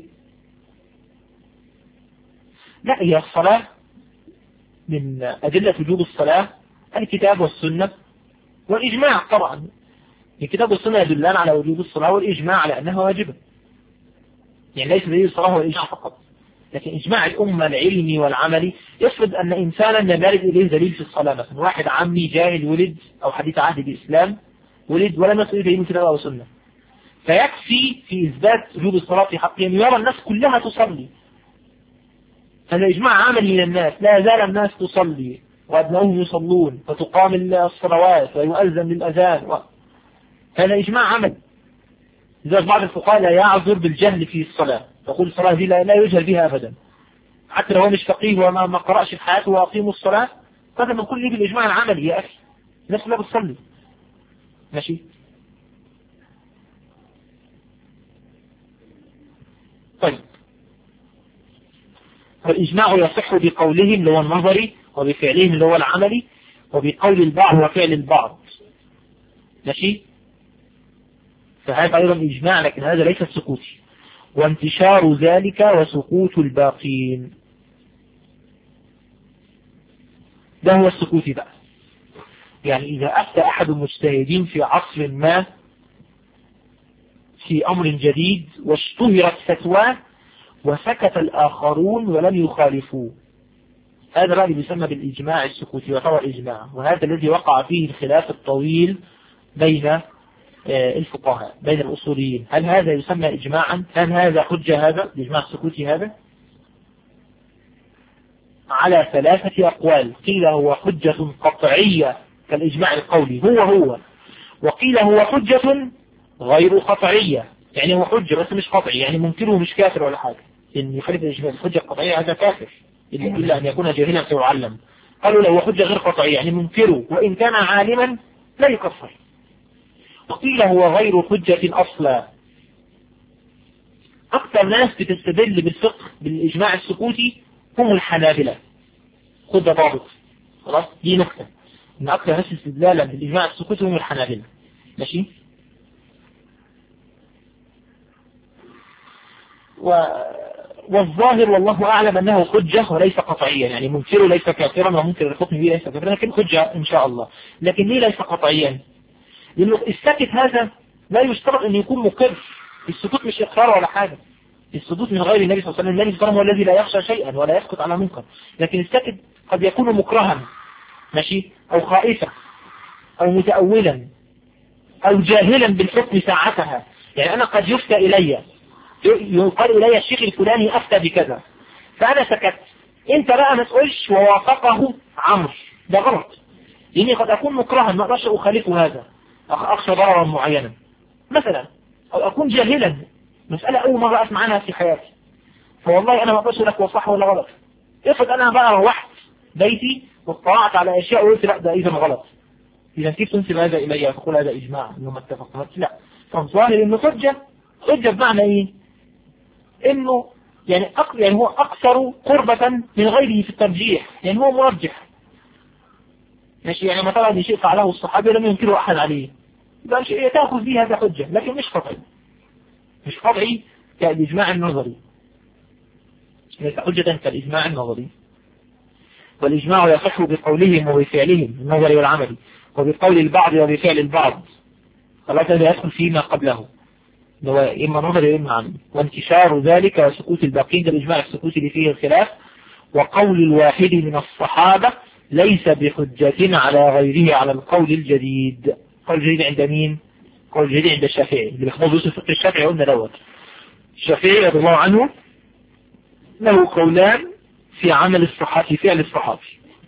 Speaker 4: لا، هي الصلاة من أدلة وجوب الصلاة الكتاب والسنة والإجماع طبعا. الكتاب والسنة يدلان على وجوب الصلاة، والإجماع على أنها واجبة. يعني ليس دليل الصلاة هو الإجماع فقط، لكن إجماع الأمة العلمي والعملي يفرض أن إنسانا لم يرد إليه دليل في الصلاة. مثلا واحد عمي جاهل ولد أو حديث عهد بالإسلام ولد ولم يصل إليه دليل من كتاب أو سنة، فيكفي في إثبات وجوب الصلاة في حقهم يرى الناس كلها تصلي. هذا إجماع عملي من الناس، لا يزال الناس تصلي وأبنائهم يصلون فتقام الصلوات ويؤذن للأذان هذا إجماع عملي. إذا بعض الفقهاء لا يعذر بالجهل في الصلاة، يقول الصلاة دي لا يجهل بها أبدا، حتى لو هو مش فقيه وما قرأش في حياته وأقيموا الصلاة، هذا من كل بالإجماع العملي يا أخي، الناس كلها بتصلي. ماشي؟ طيب، والإجماع يصح بقولهم اللي هو النظري، وبفعلهم اللي هو العملي، وبقول البعض وفعل البعض. ماشي؟ فهذا أيضا إجماع، لكن هذا ليس السكوتي. وانتشار ذلك وسكوت الباقين، ده هو السكوتي بقى. يعني إذا أفتى أحد المجتهدين في عصر ما في أمر جديد واشتهرت فتواه وسكت الآخرون ولم يخالفوه، هذا رأي يسمى بالإجماع السكوتي وهو إجماع. وهذا الذي وقع فيه الخلاف الطويل بين الفقهاء، بين الأصوليين، هل هذا يسمى إجماعا؟ هل هذا حجة؟ هذا الإجماع السكوتي هذا على 3 أقوال. قيل هو حجة قطعية كالإجماع القولي هو، وقيل هو حجة غير قطعية، يعني هو حجة بس مش قطعي، يعني منكره مش كافر ولا حاجة، إن يخالف الإجماع. الحجة القطعية هذا كافر إلا أن يكون جاهلا فيعلم. قالوا له حجة غير قطعية، يعني منكره وإن كان عالما لا يكفر. وقيل هو غير حجة أصلا. أكثر ناس بتستدل بالفقه بالإجماع السكوتي هم الحنابلة. خذ ضابط، خلاص، دي نقطة، إن أكثر ناس استدلالا بالإجماع السكوتي هم الحنابلة. ماشي؟ والظاهر والله أعلم أنه حجة وليس قطعيا، يعني منكره ليس كافرا ومنكر الحكم به ليس كافرا، لكن حجة إن شاء الله. لكن ليه ليس قطعيا؟ لأنه الساكت هذا لا يشترط أن يكون مقر. السكوت مش إقرار ولا حاجة، السكوت من غير النبي صلى الله عليه وسلم. النبي صلى الله عليه وسلم هو الذي لا يخشى شيئا ولا يسكت على منكر، لكن الساكت قد يكون مكرها، ماشي، أو خائفا أو متأولا أو جاهلا بالحكم ساعتها. يعني أنا قد يفتى إلي، يقال إلي الشيخ الفلاني أفتى بكذا، فأنا سكت، أنت بقى ما تقولش ووافقه عمرو، ده غلط، لأني قد أكون مكرها ما أقدرش أخالفه، هذا أخشى ضررا معينا مثلا، أو أكون جاهلا، مسألة أول مرة أسمع عنها في حياتي، فوالله أنا ما أقدرش لك هو صح ولا غلط. افرض أنا بقى روحت بيتي واطلعت على أشياء وقلت لا ده إذا غلط، إذا كيف تنسب هذا إلي تقول هذا إجماع إنه اتفق؟ لا، فالظاهر إنه حجة بمعنى إيه؟ إنه يعني هو أكثر قربة من غيره في الترجيح، يعني هو مرجح. ماشي، يعني مثلا شيء فعله الصحابي لم ينكره أحد عليه، يبقى شيء تأخذ به هذا حجة، لكن مش قطعي، مش قطعي كالإجماع النظري، ليس حجة كالإجماع النظري. والإجماع يصح بقولهم وبفعلهم النظري والعملي، وبقول البعض وبفعل البعض، خلاص هذا يدخل فيما قبله، هو إما نظري وإما عملي. وانتشار ذلك وسكوت الباقين، ده الإجماع السكوت اللي فيه الخلاف. وقول الواحد من الصحابة ليس بحجة على غيره على القول الجديد. قول الجديد عند مين؟ قول الجديد عند الشافعي، اللي بيخبط يوسف فقه الشافعي قلنا دوت. الشافعي رضي الله عنه له قولان في عمل الصحابي، فعل الصحابي.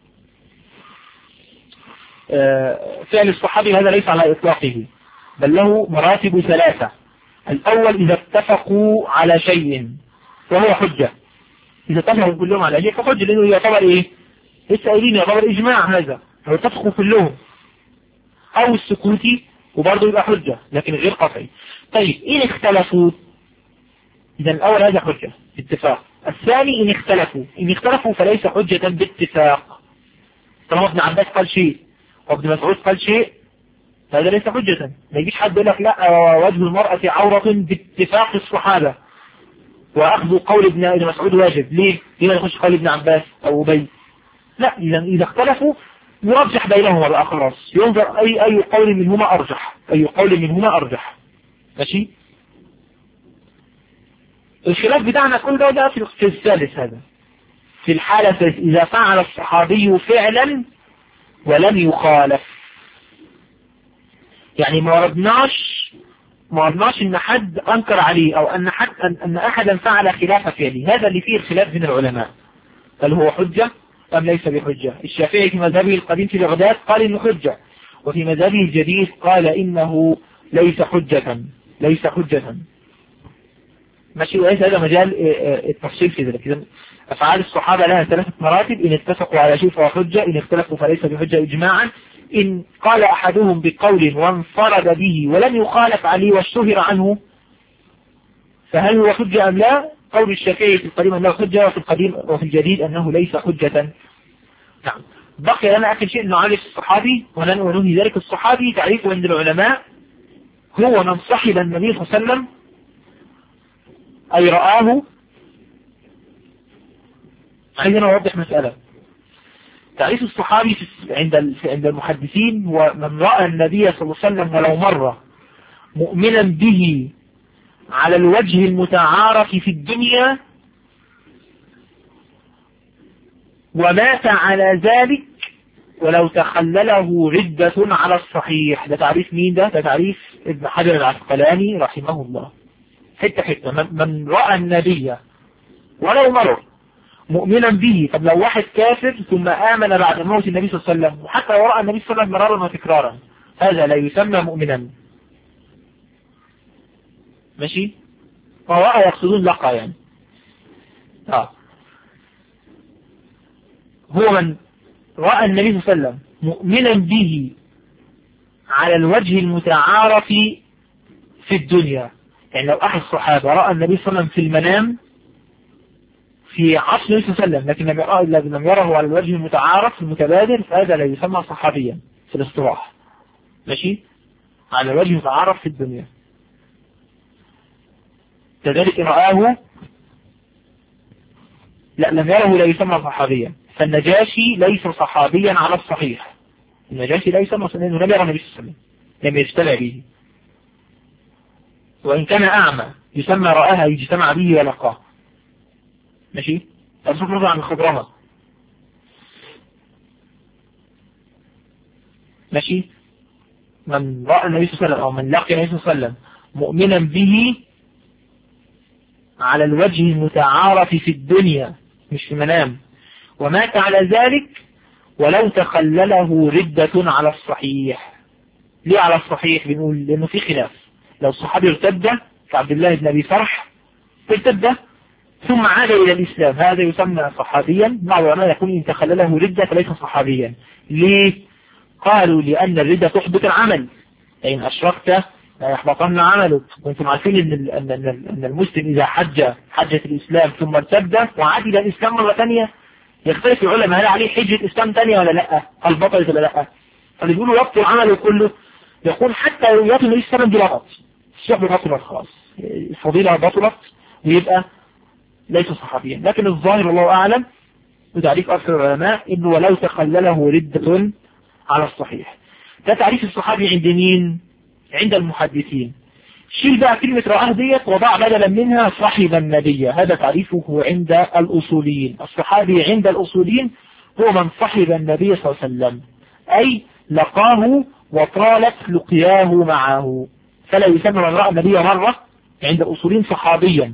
Speaker 4: فعل الصحابي هذا ليس على إطلاقه، بل له مراتب ثلاثة. الأول إذا اتفقوا على شيء وهو حجة، إذا اتفقوا كلهم على شيء فحجة، لأنه يعتبر إيه؟ لسه قايلين يعتبر إجماع، هذا لو اتفقوا كلهم. أو السكوتي وبرضه يبقى حجة لكن غير قطعي. طيب إن اختلفوا، إذا الأول هذا حجة اتفاق. الثاني إن اختلفوا فليس حجة باتفاق. طالما ابن عباس قال شيء وابن مسعود قال شيء هذا ليس حجة. ما يجيش حد يقول لك لا وجه المرأة عورة باتفاق الصحابة وأخذ قول ابن مسعود واجب. ليه ما يخش قول ابن عباس أو أبي؟ لا، إذا اختلفوا يرجح بينهما بقى، خلاص ينظر أي قول منهما أرجح، أي قول منهما أرجح. ماشي. الخلاف بتاعنا كل ده في الثالث، هذا في الحالة إذا فعل الصحابي فعلا ولم يخالف. يعني ما وردناش ان حد انكر عليه او ان احدا فعل خلاف فعله. هذا اللي فيه الخلاف بين العلماء، هل هو حجة ام ليس بحجة. الشافعي في مذهبه القديم في بغداد قال انه حجة، وفي مذهبه الجديد قال انه ليس حجة. ماشي. وليس هذا مجال التفصيل في ذلك. إذن أفعال الصحابة لها ثلاثة مراتب: إن اتفقوا على شيء فهو حجة، إن اختلفوا فليس بحجة إجماعا، إن قال أحدهم بقول وانفرد به ولم يخالف عليه واشتهر عنه فهل هو حجة أم لا؟ قول الشافعي في القديم أنه حجة، وفي الجديد أنه ليس حجة. نعم. بقي لنا آخر شيء نعرف الصحابي وننهي ذلك. الصحابي تعريفه عند العلماء هو من صحب النبي صلى الله عليه وسلم أي رآه. عايزين نوضح مسألة. تعريف الصحابي عند المحدثين ومن رأى النبي صلى الله عليه وسلم ولو مرة مؤمنا به على الوجه المتعارف في الدنيا ومات على ذلك ولو تخلله ردة على الصحيح. ده تعريف مين؟ ده تعريف ابن حجر العسقلاني رحمه الله. حتة من رأى النبي ولو مرة مؤمنا به. طب لو واحد كافر ثم آمن بعد موت النبي صلى الله عليه وسلم وحتى لو رأى النبي صلى الله عليه وسلم مرارا وتكرارا هذا لا يسمى مؤمنا. ماشي. فرأى يقصدون لقى يعني. هو من رأى النبي صلى الله عليه وسلم مؤمنا به على الوجه المتعارف في الدنيا. يعني لو أحد الصحابة رأى النبي صلى الله عليه وسلم في المنام في عصر النبي صلى الله عليه وسلم لكن لم يره على الوجه المتعارف المتبادر فهذا لا يسمى صحابيا في الاصطلاح. ماشي. على الوجه المتعارف في الدنيا. كذلك رآه لم يره لا يسمى صحابيا. فالنجاشي ليس صحابيا على الصحيح. النجاشي ليس صحابيا لأنه لم يرى النبي صلى الله عليه وسلم، لم يجتمع به. وإن كان أعمى يسمى رآها يجتمع به ولقاه. ماشي. أصبح نظر عن الخضرمة. ماشي. من رأى النبي صلى الله عليه وسلم أو من لقي النبي صلى الله عليه وسلم مؤمنا به على الوجه المتعارف في الدنيا مش في منام ومات على ذلك ولو تخلله ردة على الصحيح. ليه على الصحيح؟ بنقول لأنه في خلاف. لو الصحابي ارتد كعبد الله بن أبي فرح ارتد ثم عاد إلى الإسلام هذا يسمى صحابيا. بعض العلماء يقول إن تخلله ردة فليس صحابيا. ليه؟ قالوا لأن الردة تحبط العمل، إن أشركت لا يحبطن عملك. وانتم عارفين أن المسلم إذا حجة الإسلام ثم ارتد وعاد إلى الإسلام مرة ثانية يختلف العلماء هل عليه حجة إسلام ثانية ولا لا، هل بطلت ولا لا. فبيقولوا يبطل عمله كله، يقول حتى لو يأتي النبي صلى الله عليه وسلم بلغط الصحبة بطلت خلاص، الفضيلة بطلت ويبقى ليس صحابيا. لكن الظاهر الله أعلم وتعريف أكثر العلماء إنه ولو تخلله ردة على الصحيح. ده تعريف الصحابي عند مين؟ عند المحدثين. شيل بقى كلمة رآه ديت وضع بدلا منها صاحب النبي، هذا تعريفه عند الأصوليين. الصحابي عند الأصوليين هو من صحب النبي صلى الله عليه وسلم، أي لقاه وطالت لقياه معه، فلا يسمى من رأى النبي مرة عند الأصوليين صحابيا.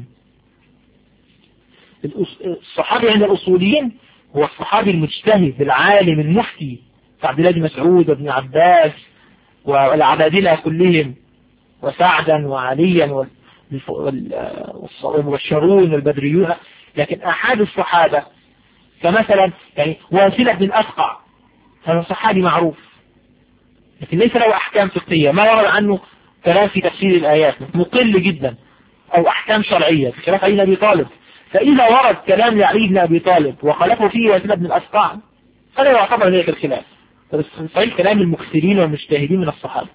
Speaker 4: الصحابي عند الأصوليين هو الصحابي المجتهد العالم المفتي كعبد الله بن مسعود وابن عباس والعبادلة كلهم وسعدا وعليا والمبشرون والبدريون. لكن أحد الصحابة كمثلا يعني واسلة بن الأسقع هذا صحابي معروف لكن ليس له أحكام فقهية، ما ورد عنه كلام في تفسير الآيات مقل جدا أو أحكام شرعية بخلاف علي بن أبي طالب. فإذا ورد كلام لعلي بن أبي طالب وخلفه فيه واسلة بن الأسقع فلا يعتبر ذلك الخلاف. صحيح كلام المكثرين والمجتهدين من الصحابة.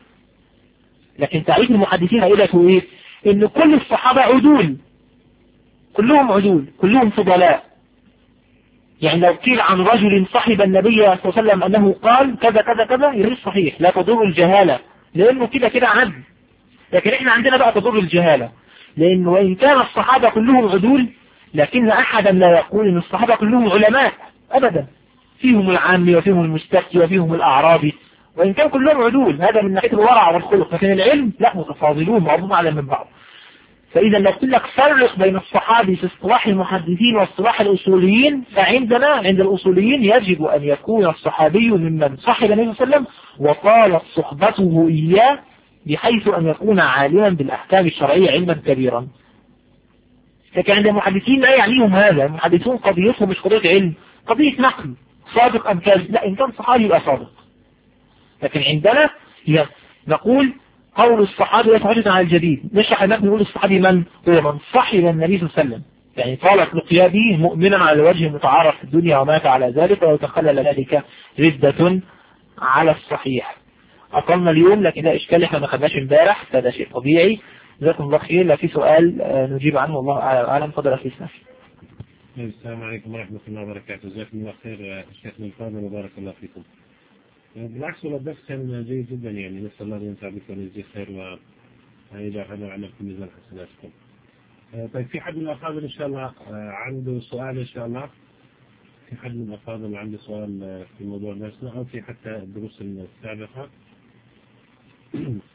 Speaker 4: لكن تعريف المحدثين قيلته ايه؟ ان كل الصحابة عدول، كلهم عدول، كلهم فضلاء. يعني لو قيل عن رجل صحب النبي صلى الله عليه وسلم انه قال كذا كذا كذا يريد صحيح لا تضر الجهالة لانه كده كده عدل. لكن احنا عندنا بقى تضر الجهالة، لانه وان كان الصحابة كلهم عدول لكن احدا لا يقول ان الصحابة كلهم علماء ابدا، فيهم العامي وفيهم المستفتي وفيهم الاعرابي، وإن كان كلهم عدول هذا من ناحية الورع والخلق، لكن العلم لا، متفاضلون بعضهم أعلى من بعض. فإذا لو قلت لك فرق بين الصحابي في اصطلاح المحدثين واصطلاح الأصوليين، فعندنا عند الأصوليين يجب أن يكون الصحابي ممن صحب النبي صلى الله عليه وسلم وطالت صحبته إياه بحيث أن يكون عالما بالأحكام الشرعية علما كبيرا. لكن عند المحدثين لا يعنيهم هذا، المحدثون قضيتهم مش قضية علم، قضية نقل صادق أم كاذب، لا إن كان صحابي يبقى صادق. لكن عندنا نقول قول الصحابي يتحدث عن الجديد، نشرح النبي نقول الصحابي من هو من صحب النبي صلى الله عليه وسلم، يعني طالت لقيا به مؤمنا على الوجه المتعارف في الدنيا ومات على ذلك ويتخلل ذلك ردة على الصحيح. أقلنا اليوم لكن ده إشكال احنا ما خدناش امبارح، فده شيء طبيعي. جزاكم الله خير. لا في سؤال نجيب عنه والله أعلم. تفضل أخي اسمح.
Speaker 5: السلام عليكم ورحمة الله وبركاته. جزاكم الله خير شيخنا الفاضل وبارك الله فيكم. بالعكس والله الدرس كان جيد جدا، يعني نسأل الله أن ينفع بك ويجزيك خير ويجعل هذا العمل في ميزان حسناتكم. طيب في حد من الأفاضل إن شاء الله عنده سؤال إن شاء الله؟ في حد من الأفاضل عنده سؤال في موضوع درسنا أو في حتى الدروس السابقة؟